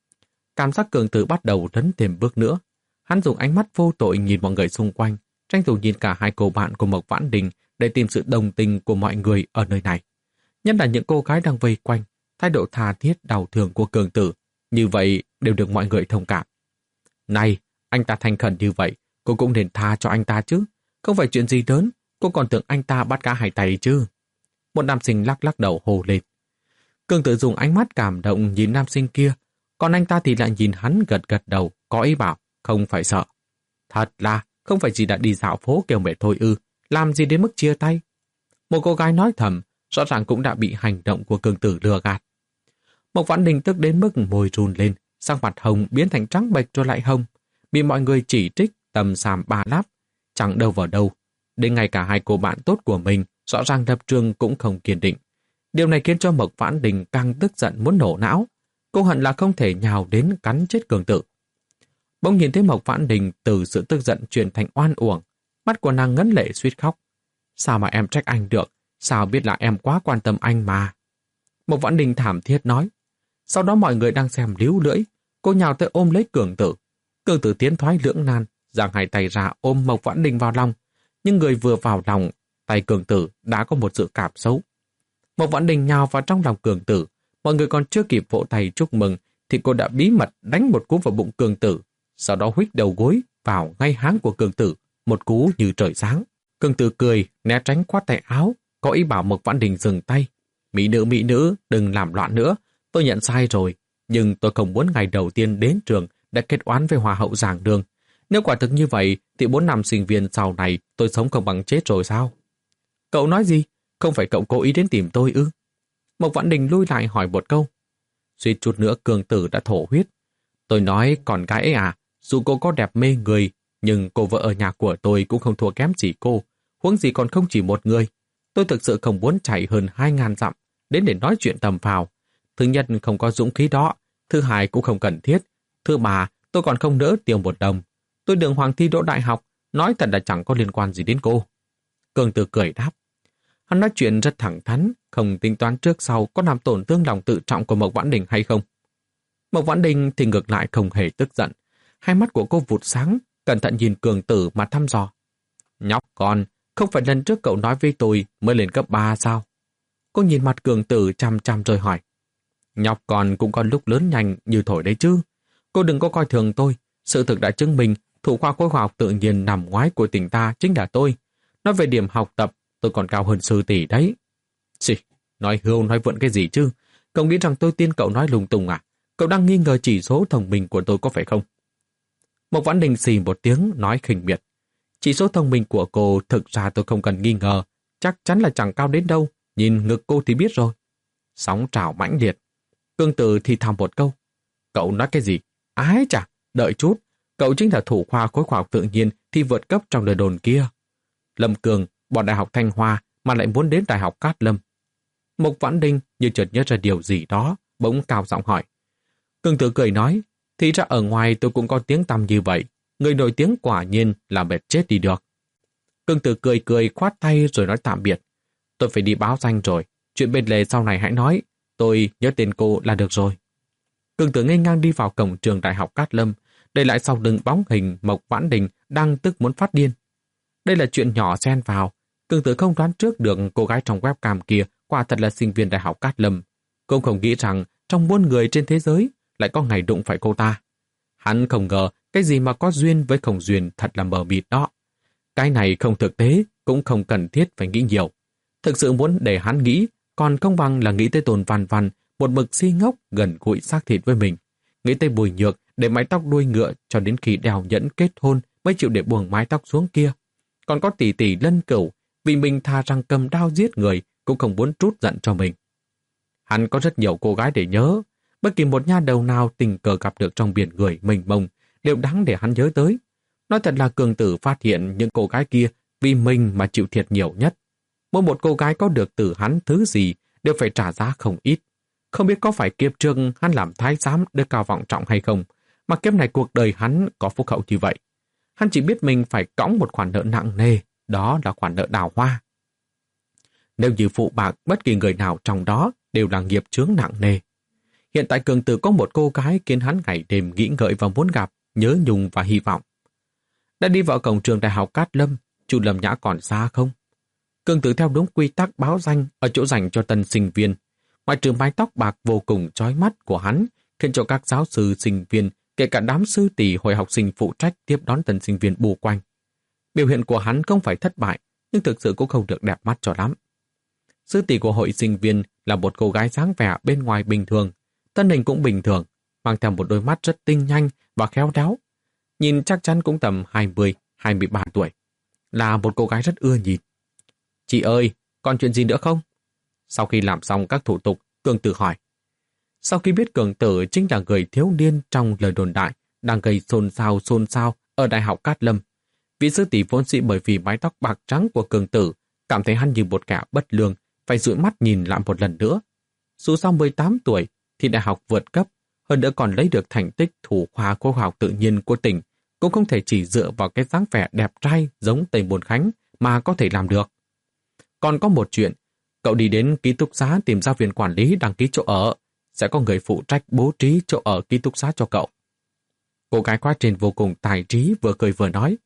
Cảm giác Cường Tử bắt đầu lấn thêm bước nữa. Hắn dùng ánh mắt vô tội nhìn mọi người xung quanh, tranh thủ nhìn cả hai cô bạn của Mộc Vãn Đình để tìm sự đồng tình của mọi người ở nơi này. Nhất là những cô gái đang vây quanh, thái độ tha thiết đau thương của Cường Tử, như vậy đều được mọi người thông cảm. Này, anh ta thành khẩn như vậy, cô cũng nên tha cho anh ta chứ. Không phải chuyện gì lớn, cô còn tưởng anh ta bắt cá hai tay chứ. Một nam sinh lắc lắc đầu hồ lên. Cường Tử dùng ánh mắt cảm động nhìn nam sinh kia, còn anh ta thì lại nhìn hắn gật gật đầu, có ý bảo, không phải sợ. Thật là, không phải chỉ đã đi dạo phố kêu mệt thôi ư, làm gì đến mức chia tay. Một cô gái nói thầm, rõ ràng cũng đã bị hành động của Cường Tử lừa gạt. Mộc Vãn Đình tức đến mức môi run lên, sắc mặt hồng biến thành trắng bệch rồi lại hồng, bị mọi người chỉ trích tầm xàm ba láp, chẳng đâu vào đâu. Đến ngay cả hai cô bạn tốt của mình, rõ ràng lập trường cũng không kiên định. Điều này khiến cho Mộc Vãn Đình càng tức giận muốn nổ não. Cô hận là không thể nhào đến cắn chết Cường Tử. Bỗng nhìn thấy Mộc Vãn Đình từ sự tức giận chuyển thành oan uổng, mắt của nàng ngấn lệ suýt khóc. Sao mà em trách anh được? Sao biết là em quá quan tâm anh mà? Mộc Vãn Đình thảm thiết nói. Sau đó mọi người đang xem líu lưỡi, cô nhào tới ôm lấy Cường Tử. Cường Tử tiến thoái lưỡng nan, giang hai tay ra ôm Mộc Vãn Đình vào lòng. Nhưng người vừa vào lòng, tay Cường Tử đã có một sự cảm xấu. Mộc Vãn Đình nhào vào trong lòng Cường Tử, mọi người còn chưa kịp vỗ tay chúc mừng thì cô đã bí mật đánh một cú vào bụng Cường Tử, sau đó huých đầu gối vào ngay háng của Cường Tử, một cú như trời sáng. Cường Tử cười, né tránh khoát tay áo, có ý bảo Mộc Vãn Đình dừng tay. Mỹ nữ, mỹ nữ, đừng làm loạn nữa, tôi nhận sai rồi, nhưng tôi không muốn ngày đầu tiên đến trường đã kết oán với Hoa hậu giảng đường. Nếu quả thực như vậy, thì bốn năm sinh viên sau này tôi sống không bằng chết rồi sao? Cậu nói gì? Không phải cậu cố ý đến tìm tôi ư? Mộc Vãn Đình lui lại hỏi một câu. Suýt chút nữa Cường Tử đã thổ huyết. Tôi nói con gái ấy à, dù cô có đẹp mê người, nhưng cô vợ ở nhà của tôi cũng không thua kém gì cô, huống gì còn không chỉ một người. Tôi thực sự không muốn chạy hơn hai ngàn dặm đến để nói chuyện tầm phào. Thứ nhất không có dũng khí đó, thứ hai cũng không cần thiết, thứ ba tôi còn không đỡ tiêu một đồng. Tôi đường hoàng thi đỗ đại học, nói thật là chẳng có liên quan gì đến cô. Cường Tử cười đáp. Hắn nói chuyện rất thẳng thắn, không tính toán trước sau có làm tổn thương lòng tự trọng của Mộc Vãn Đình hay không. Mộc Vãn Đình thì ngược lại không hề tức giận. Hai mắt của cô vụt sáng, cẩn thận nhìn Cường Tử mà thăm dò. Nhóc con, không phải lần trước cậu nói với tôi mới lên cấp ba sao? Cô nhìn mặt Cường Tử chăm chăm rồi hỏi. Nhóc con cũng có lúc lớn nhanh như thổi đấy chứ. Cô đừng có coi thường tôi. Sự thực đã chứng minh thủ khoa khối khoa học tự nhiên nằm ngoái của tỉnh ta chính là tôi. Nói về điểm học tập, tôi còn cao hơn sư tỷ đấy. Xì, nói hưu nói vượn cái gì chứ? Cậu nghĩ rằng tôi tin cậu nói lung tung à? Cậu đang nghi ngờ chỉ số thông minh của tôi có phải không? Mộc Vãn Đình xì một tiếng nói khinh miệt. Chỉ số thông minh của cô thực ra tôi không cần nghi ngờ, chắc chắn là chẳng cao đến đâu, nhìn ngực cô thì biết rồi. Sóng trào mãnh liệt. Cương Tử thì thầm một câu. Cậu nói cái gì? Ái chà, đợi chút, cậu chính là thủ khoa khối khoa học tự nhiên thì vượt cấp trong lời đồn kia. Lâm Cường, bọn Đại học Thanh Hoa mà lại muốn đến Đại học Cát Lâm. Mộc Vãn Đình như chợt nhớ ra điều gì đó, bỗng cao giọng hỏi. Cương Tử cười nói, thì ra ở ngoài tôi cũng có tiếng tăm như vậy, người nổi tiếng quả nhiên là mệt chết đi được. Cương Tử cười cười khoát tay rồi nói tạm biệt. Tôi phải đi báo danh rồi, chuyện bên lề sau này hãy nói, tôi nhớ tên cô là được rồi. Cương Tử nghênh ngang đi vào cổng trường Đại học Cát Lâm, để lại sau lưng bóng hình Mộc Vãn Đình đang tức muốn phát điên. Đây là chuyện nhỏ xen vào, Cương Tử không đoán trước được cô gái trong webcam kia quả thật là sinh viên Đại học Cát Lâm. Cũng không nghĩ rằng trong muôn người trên thế giới lại có ngày đụng phải cô ta. Hắn không ngờ cái gì mà có duyên với không duyên thật là mờ mịt đó. Cái này không thực tế, cũng không cần thiết phải nghĩ nhiều. Thực sự muốn để hắn nghĩ, còn không bằng là nghĩ tới Tôn Văn Văn, một mực si ngốc gần gũi xác thịt với mình. Nghĩ tới Bùi Nhược để mái tóc đuôi ngựa cho đến khi đèo nhẫn kết hôn mới chịu để buông mái tóc xuống kia. Còn có tỷ tỷ Lân Cửu, vì mình thà rằng cầm đao giết người cũng không muốn trút giận cho mình. Hắn có rất nhiều cô gái để nhớ, bất kỳ một nha đầu nào tình cờ gặp được trong biển người mênh mông đều đáng để hắn nhớ tới. Nói thật là Cường Tử phát hiện những cô gái kia vì mình mà chịu thiệt nhiều nhất. Mỗi một cô gái có được từ hắn thứ gì đều phải trả giá không ít. Không biết có phải kiếp trước hắn làm thái giám được cao vọng trọng hay không, mà kiếp này cuộc đời hắn có phúc hậu như vậy. Hắn chỉ biết mình phải cõng một khoản nợ nặng nề, đó là khoản nợ đào hoa. Nếu như phụ bạc bất kỳ người nào trong đó đều là nghiệp chướng nặng nề. Hiện tại Cường Tử có một cô gái khiến hắn ngày đêm nghĩ ngợi và muốn gặp, nhớ nhung và hy vọng. Đã đi vào cổng trường Đại học Cát Lâm, Chu Lâm Nhã còn xa không? Cường Tử theo đúng quy tắc báo danh ở chỗ dành cho tân sinh viên. Ngoài trừ mái tóc bạc vô cùng chói mắt của hắn, khiến cho các giáo sư sinh viên, kể cả đám sư tỷ hội học sinh phụ trách tiếp đón tân sinh viên bù quanh. Biểu hiện của hắn không phải thất bại, nhưng thực sự cũng không được đẹp mắt cho lắm. Sư tỷ của hội sinh viên là một cô gái dáng vẻ bên ngoài bình thường, thân hình cũng bình thường, mang theo một đôi mắt rất tinh nhanh và khéo léo. Nhìn chắc chắn cũng tầm hai mươi, hai mươi ba tuổi. Là một cô gái rất ưa nhìn. Chị ơi, còn chuyện gì nữa không? Sau khi làm xong các thủ tục, Cường Tử hỏi. Sau khi biết Cường Tử chính là người thiếu niên trong lời đồn đại đang gây xôn xao xôn xao ở Đại học Cát Lâm, vị sư tỷ vốn dĩ bởi vì mái tóc bạc trắng của Cường Tử cảm thấy hắn như một kẻ bất lương, phải dụi mắt nhìn lại một lần nữa. Dù sau mười tám tuổi thì đại học vượt cấp, hơn nữa còn lấy được thành tích thủ khoa khoa học tự nhiên của tỉnh, cũng không thể chỉ dựa vào cái dáng vẻ đẹp trai giống Tây Môn Khánh mà có thể làm được. Còn có một chuyện, cậu đi đến ký túc xá tìm giáo viên quản lý đăng ký chỗ ở, sẽ có người phụ trách bố trí chỗ ở ký túc xá cho cậu. Cô gái khóa trên vô cùng tài trí vừa cười vừa nói.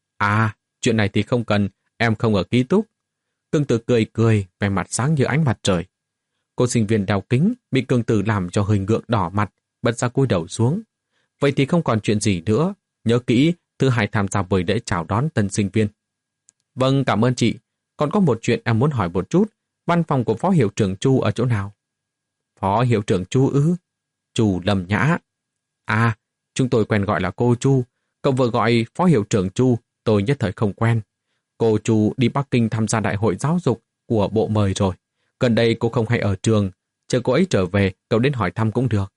À, chuyện này thì không cần, em không ở ký túc. Cường Tử cười cười, vẻ mặt sáng như ánh mặt trời. Cô sinh viên đeo kính bị Cường Tử làm cho hơi ngượng đỏ mặt, bật ra cúi đầu xuống. Vậy thì không còn chuyện gì nữa, nhớ kỹ thứ hai tham gia buổi lễ chào đón tân sinh viên. Vâng, cảm ơn chị. Còn có một chuyện em muốn hỏi một chút, văn phòng của Phó Hiệu trưởng Chu ở chỗ nào? Phó Hiệu trưởng Chu ư? Chu Lâm Nhã. À, chúng tôi quen gọi là cô Chu. Cậu vừa gọi Phó Hiệu trưởng Chu, tôi nhất thời không quen. Cô Chu đi Bắc Kinh tham gia đại hội giáo dục của bộ mời rồi. Gần đây cô không hay ở trường, chờ cô ấy trở về, cậu đến hỏi thăm cũng được.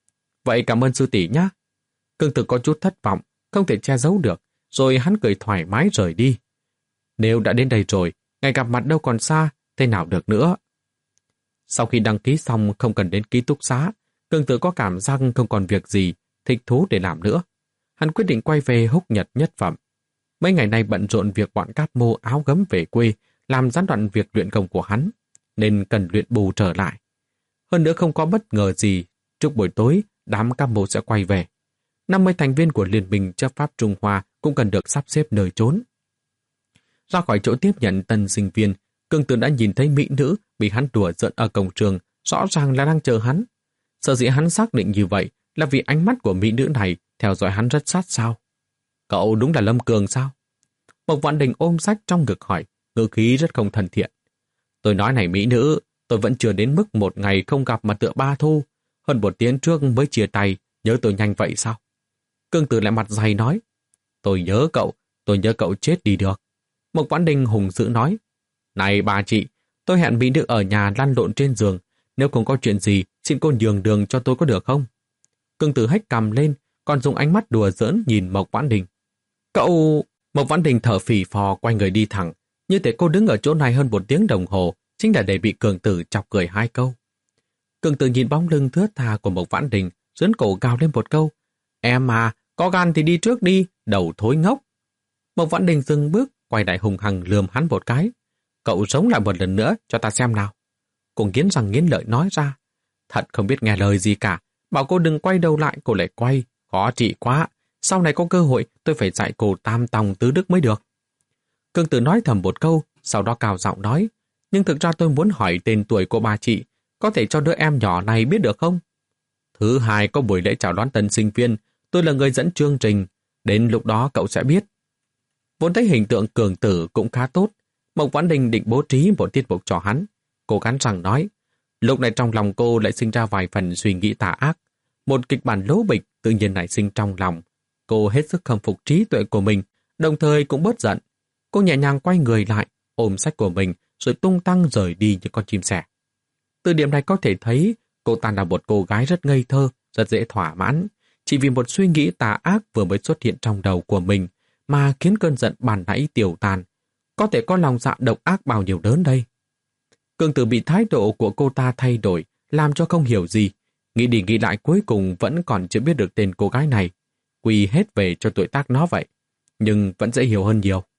Vậy cảm ơn sư tỷ nhé. Cường Tử có chút thất vọng, không thể che giấu được, rồi hắn cười thoải mái rời đi. Nếu đã đến đây rồi, ngày gặp mặt đâu còn xa, thế nào được nữa. Sau khi đăng ký xong không cần đến ký túc xá, Cường Tử có cảm giác không còn việc gì, thích thú để làm nữa. Hắn quyết định quay về Húc Nhật Nhất Phẩm. Mấy ngày nay bận rộn việc bọn cát mô áo gấm về quê, làm gián đoạn việc luyện công của hắn, nên cần luyện bù trở lại. Hơn nữa không có bất ngờ gì, trước buổi tối, đám cát mô sẽ quay về. năm mươi thành viên của Liên minh chấp pháp Trung Hoa cũng cần được sắp xếp nơi trốn. Ra khỏi chỗ tiếp nhận tân sinh viên, Cường Tử đã nhìn thấy mỹ nữ bị hắn đùa giỡn ở cổng trường, rõ ràng là đang chờ hắn. Sở dĩ hắn xác định như vậy là vì ánh mắt của mỹ nữ này theo dõi hắn rất sát sao. Cậu đúng là Lâm Cường sao? Mộc Vãn Đình ôm sách trong ngực hỏi, ngữ khí rất không thân thiện. Tôi nói này mỹ nữ, tôi vẫn chưa đến mức một ngày không gặp mà tựa ba thu. Hơn một tiếng trước mới chia tay, nhớ tôi nhanh vậy sao? Cường Tử lại mặt dày nói, tôi nhớ cậu, tôi nhớ cậu chết đi được. Mộc Vãn Đình hùng dữ nói, này bà chị, tôi hẹn mỹ nữ ở nhà lăn lộn trên giường, nếu không có chuyện gì, xin cô nhường đường cho tôi có được không? Cương Tử hách cằm lên, còn dùng ánh mắt đùa giỡn nhìn Mộc Vãn Đình. Cậu... Mộc Vãn Đình thở phì phò quay người đi thẳng, như thể cô đứng ở chỗ này hơn một tiếng đồng hồ, chính là để bị Cường Tử chọc cười hai câu. Cường Tử nhìn bóng lưng thướt tha của Mộc Vãn Đình, dướn cổ gào lên một câu, em à, có gan thì đi trước đi, đầu thối ngốc. Mộc Vãn Đình dừng bước, quay lại hùng hăng lườm hắn một cái. Cậu sống lại một lần nữa cho ta xem nào. Cô nghiến răng nghiến lợi nói ra. Thật không biết nghe lời gì cả. Bảo cô đừng quay đầu lại, cô lại quay. Khó trị quá. Sau này có cơ hội tôi phải dạy cô tam tòng tứ đức mới được. Cường Tử nói thầm một câu, sau đó cao giọng nói. Nhưng thực ra tôi muốn hỏi tên tuổi của bà chị. Có thể cho đứa em nhỏ này biết được không? Thứ hai có buổi lễ chào đón tân sinh viên. Tôi là người dẫn chương trình. Đến lúc đó cậu sẽ biết. Vốn thấy hình tượng Cường Tử cũng khá tốt. Mộc Vãn Đình định bố trí một tiết mục cho hắn. Cô cắn răng nói. Lúc này trong lòng cô lại sinh ra vài phần suy nghĩ tà ác. Một kịch bản lố bịch tự nhiên nảy sinh trong lòng. Cô hết sức khâm phục trí tuệ của mình, đồng thời cũng bớt giận. Cô nhẹ nhàng quay người lại, ôm sách của mình, rồi tung tăng rời đi như con chim sẻ. Từ điểm này có thể thấy cô ta là một cô gái rất ngây thơ, rất dễ thỏa mãn. Chỉ vì một suy nghĩ tà ác vừa mới xuất hiện trong đầu của mình mà khiến cơn giận bàn nãy tiêu tan. Có thể có lòng dạ độc ác bao nhiêu đớn đây. Cường Tử bị thái độ của cô ta thay đổi, làm cho không hiểu gì. Nghĩ đi nghĩ lại cuối cùng vẫn còn chưa biết được tên cô gái này. Quy hết về cho tuổi tác nó vậy. Nhưng vẫn dễ hiểu hơn nhiều.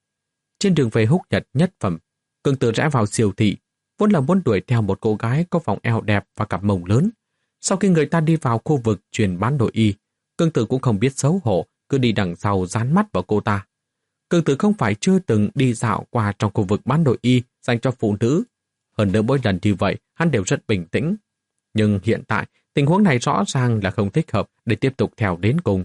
Trên đường về Húc Nhật nhất phẩm, Cường Tử rẽ vào siêu thị, vốn là muốn đuổi theo một cô gái có vòng eo đẹp và cặp mông lớn. Sau khi người ta đi vào khu vực truyền bán đồ y, Cường Tử cũng không biết xấu hổ, cứ đi đằng sau dán mắt vào cô ta. Cường Tử không phải chưa từng đi dạo qua trong khu vực bán đồ y dành cho phụ nữ. Hơn nữa mỗi lần như vậy, hắn đều rất bình tĩnh. Nhưng hiện tại, tình huống này rõ ràng là không thích hợp để tiếp tục theo đến cùng.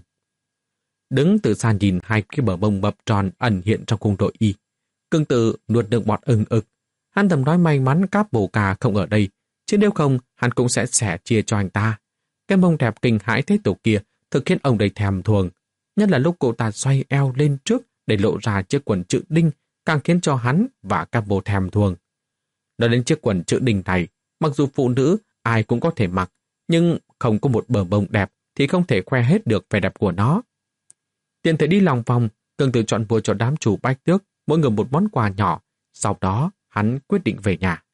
Đứng từ xa nhìn hai cái bờ mông mập tròn ẩn hiện trong khung đội y. Cường Tử nuốt nước bọt ừng ực. Hắn thầm nói may mắn Cáp Bồ Cà không ở đây, chứ nếu không, hắn cũng sẽ sẻ chia cho anh ta. Cái mông đẹp kinh hãi thế tục kia thực khiến ông đầy thèm thuồng. Nhất là lúc cô ta xoay eo lên trước để lộ ra chiếc quần chữ đinh, càng khiến cho hắn và Cáp Bồ thèm thuồng. Nói đến chiếc quần chữ đinh này, mặc dù phụ nữ ai cũng có thể mặc, nhưng không có một bờ mông đẹp thì không thể khoe hết được vẻ đẹp của nó. Tiện thể đi lòng vòng, Cường Tử chọn mua cho đám chủ bách tước mỗi người một món quà nhỏ, sau đó hắn quyết định về nhà.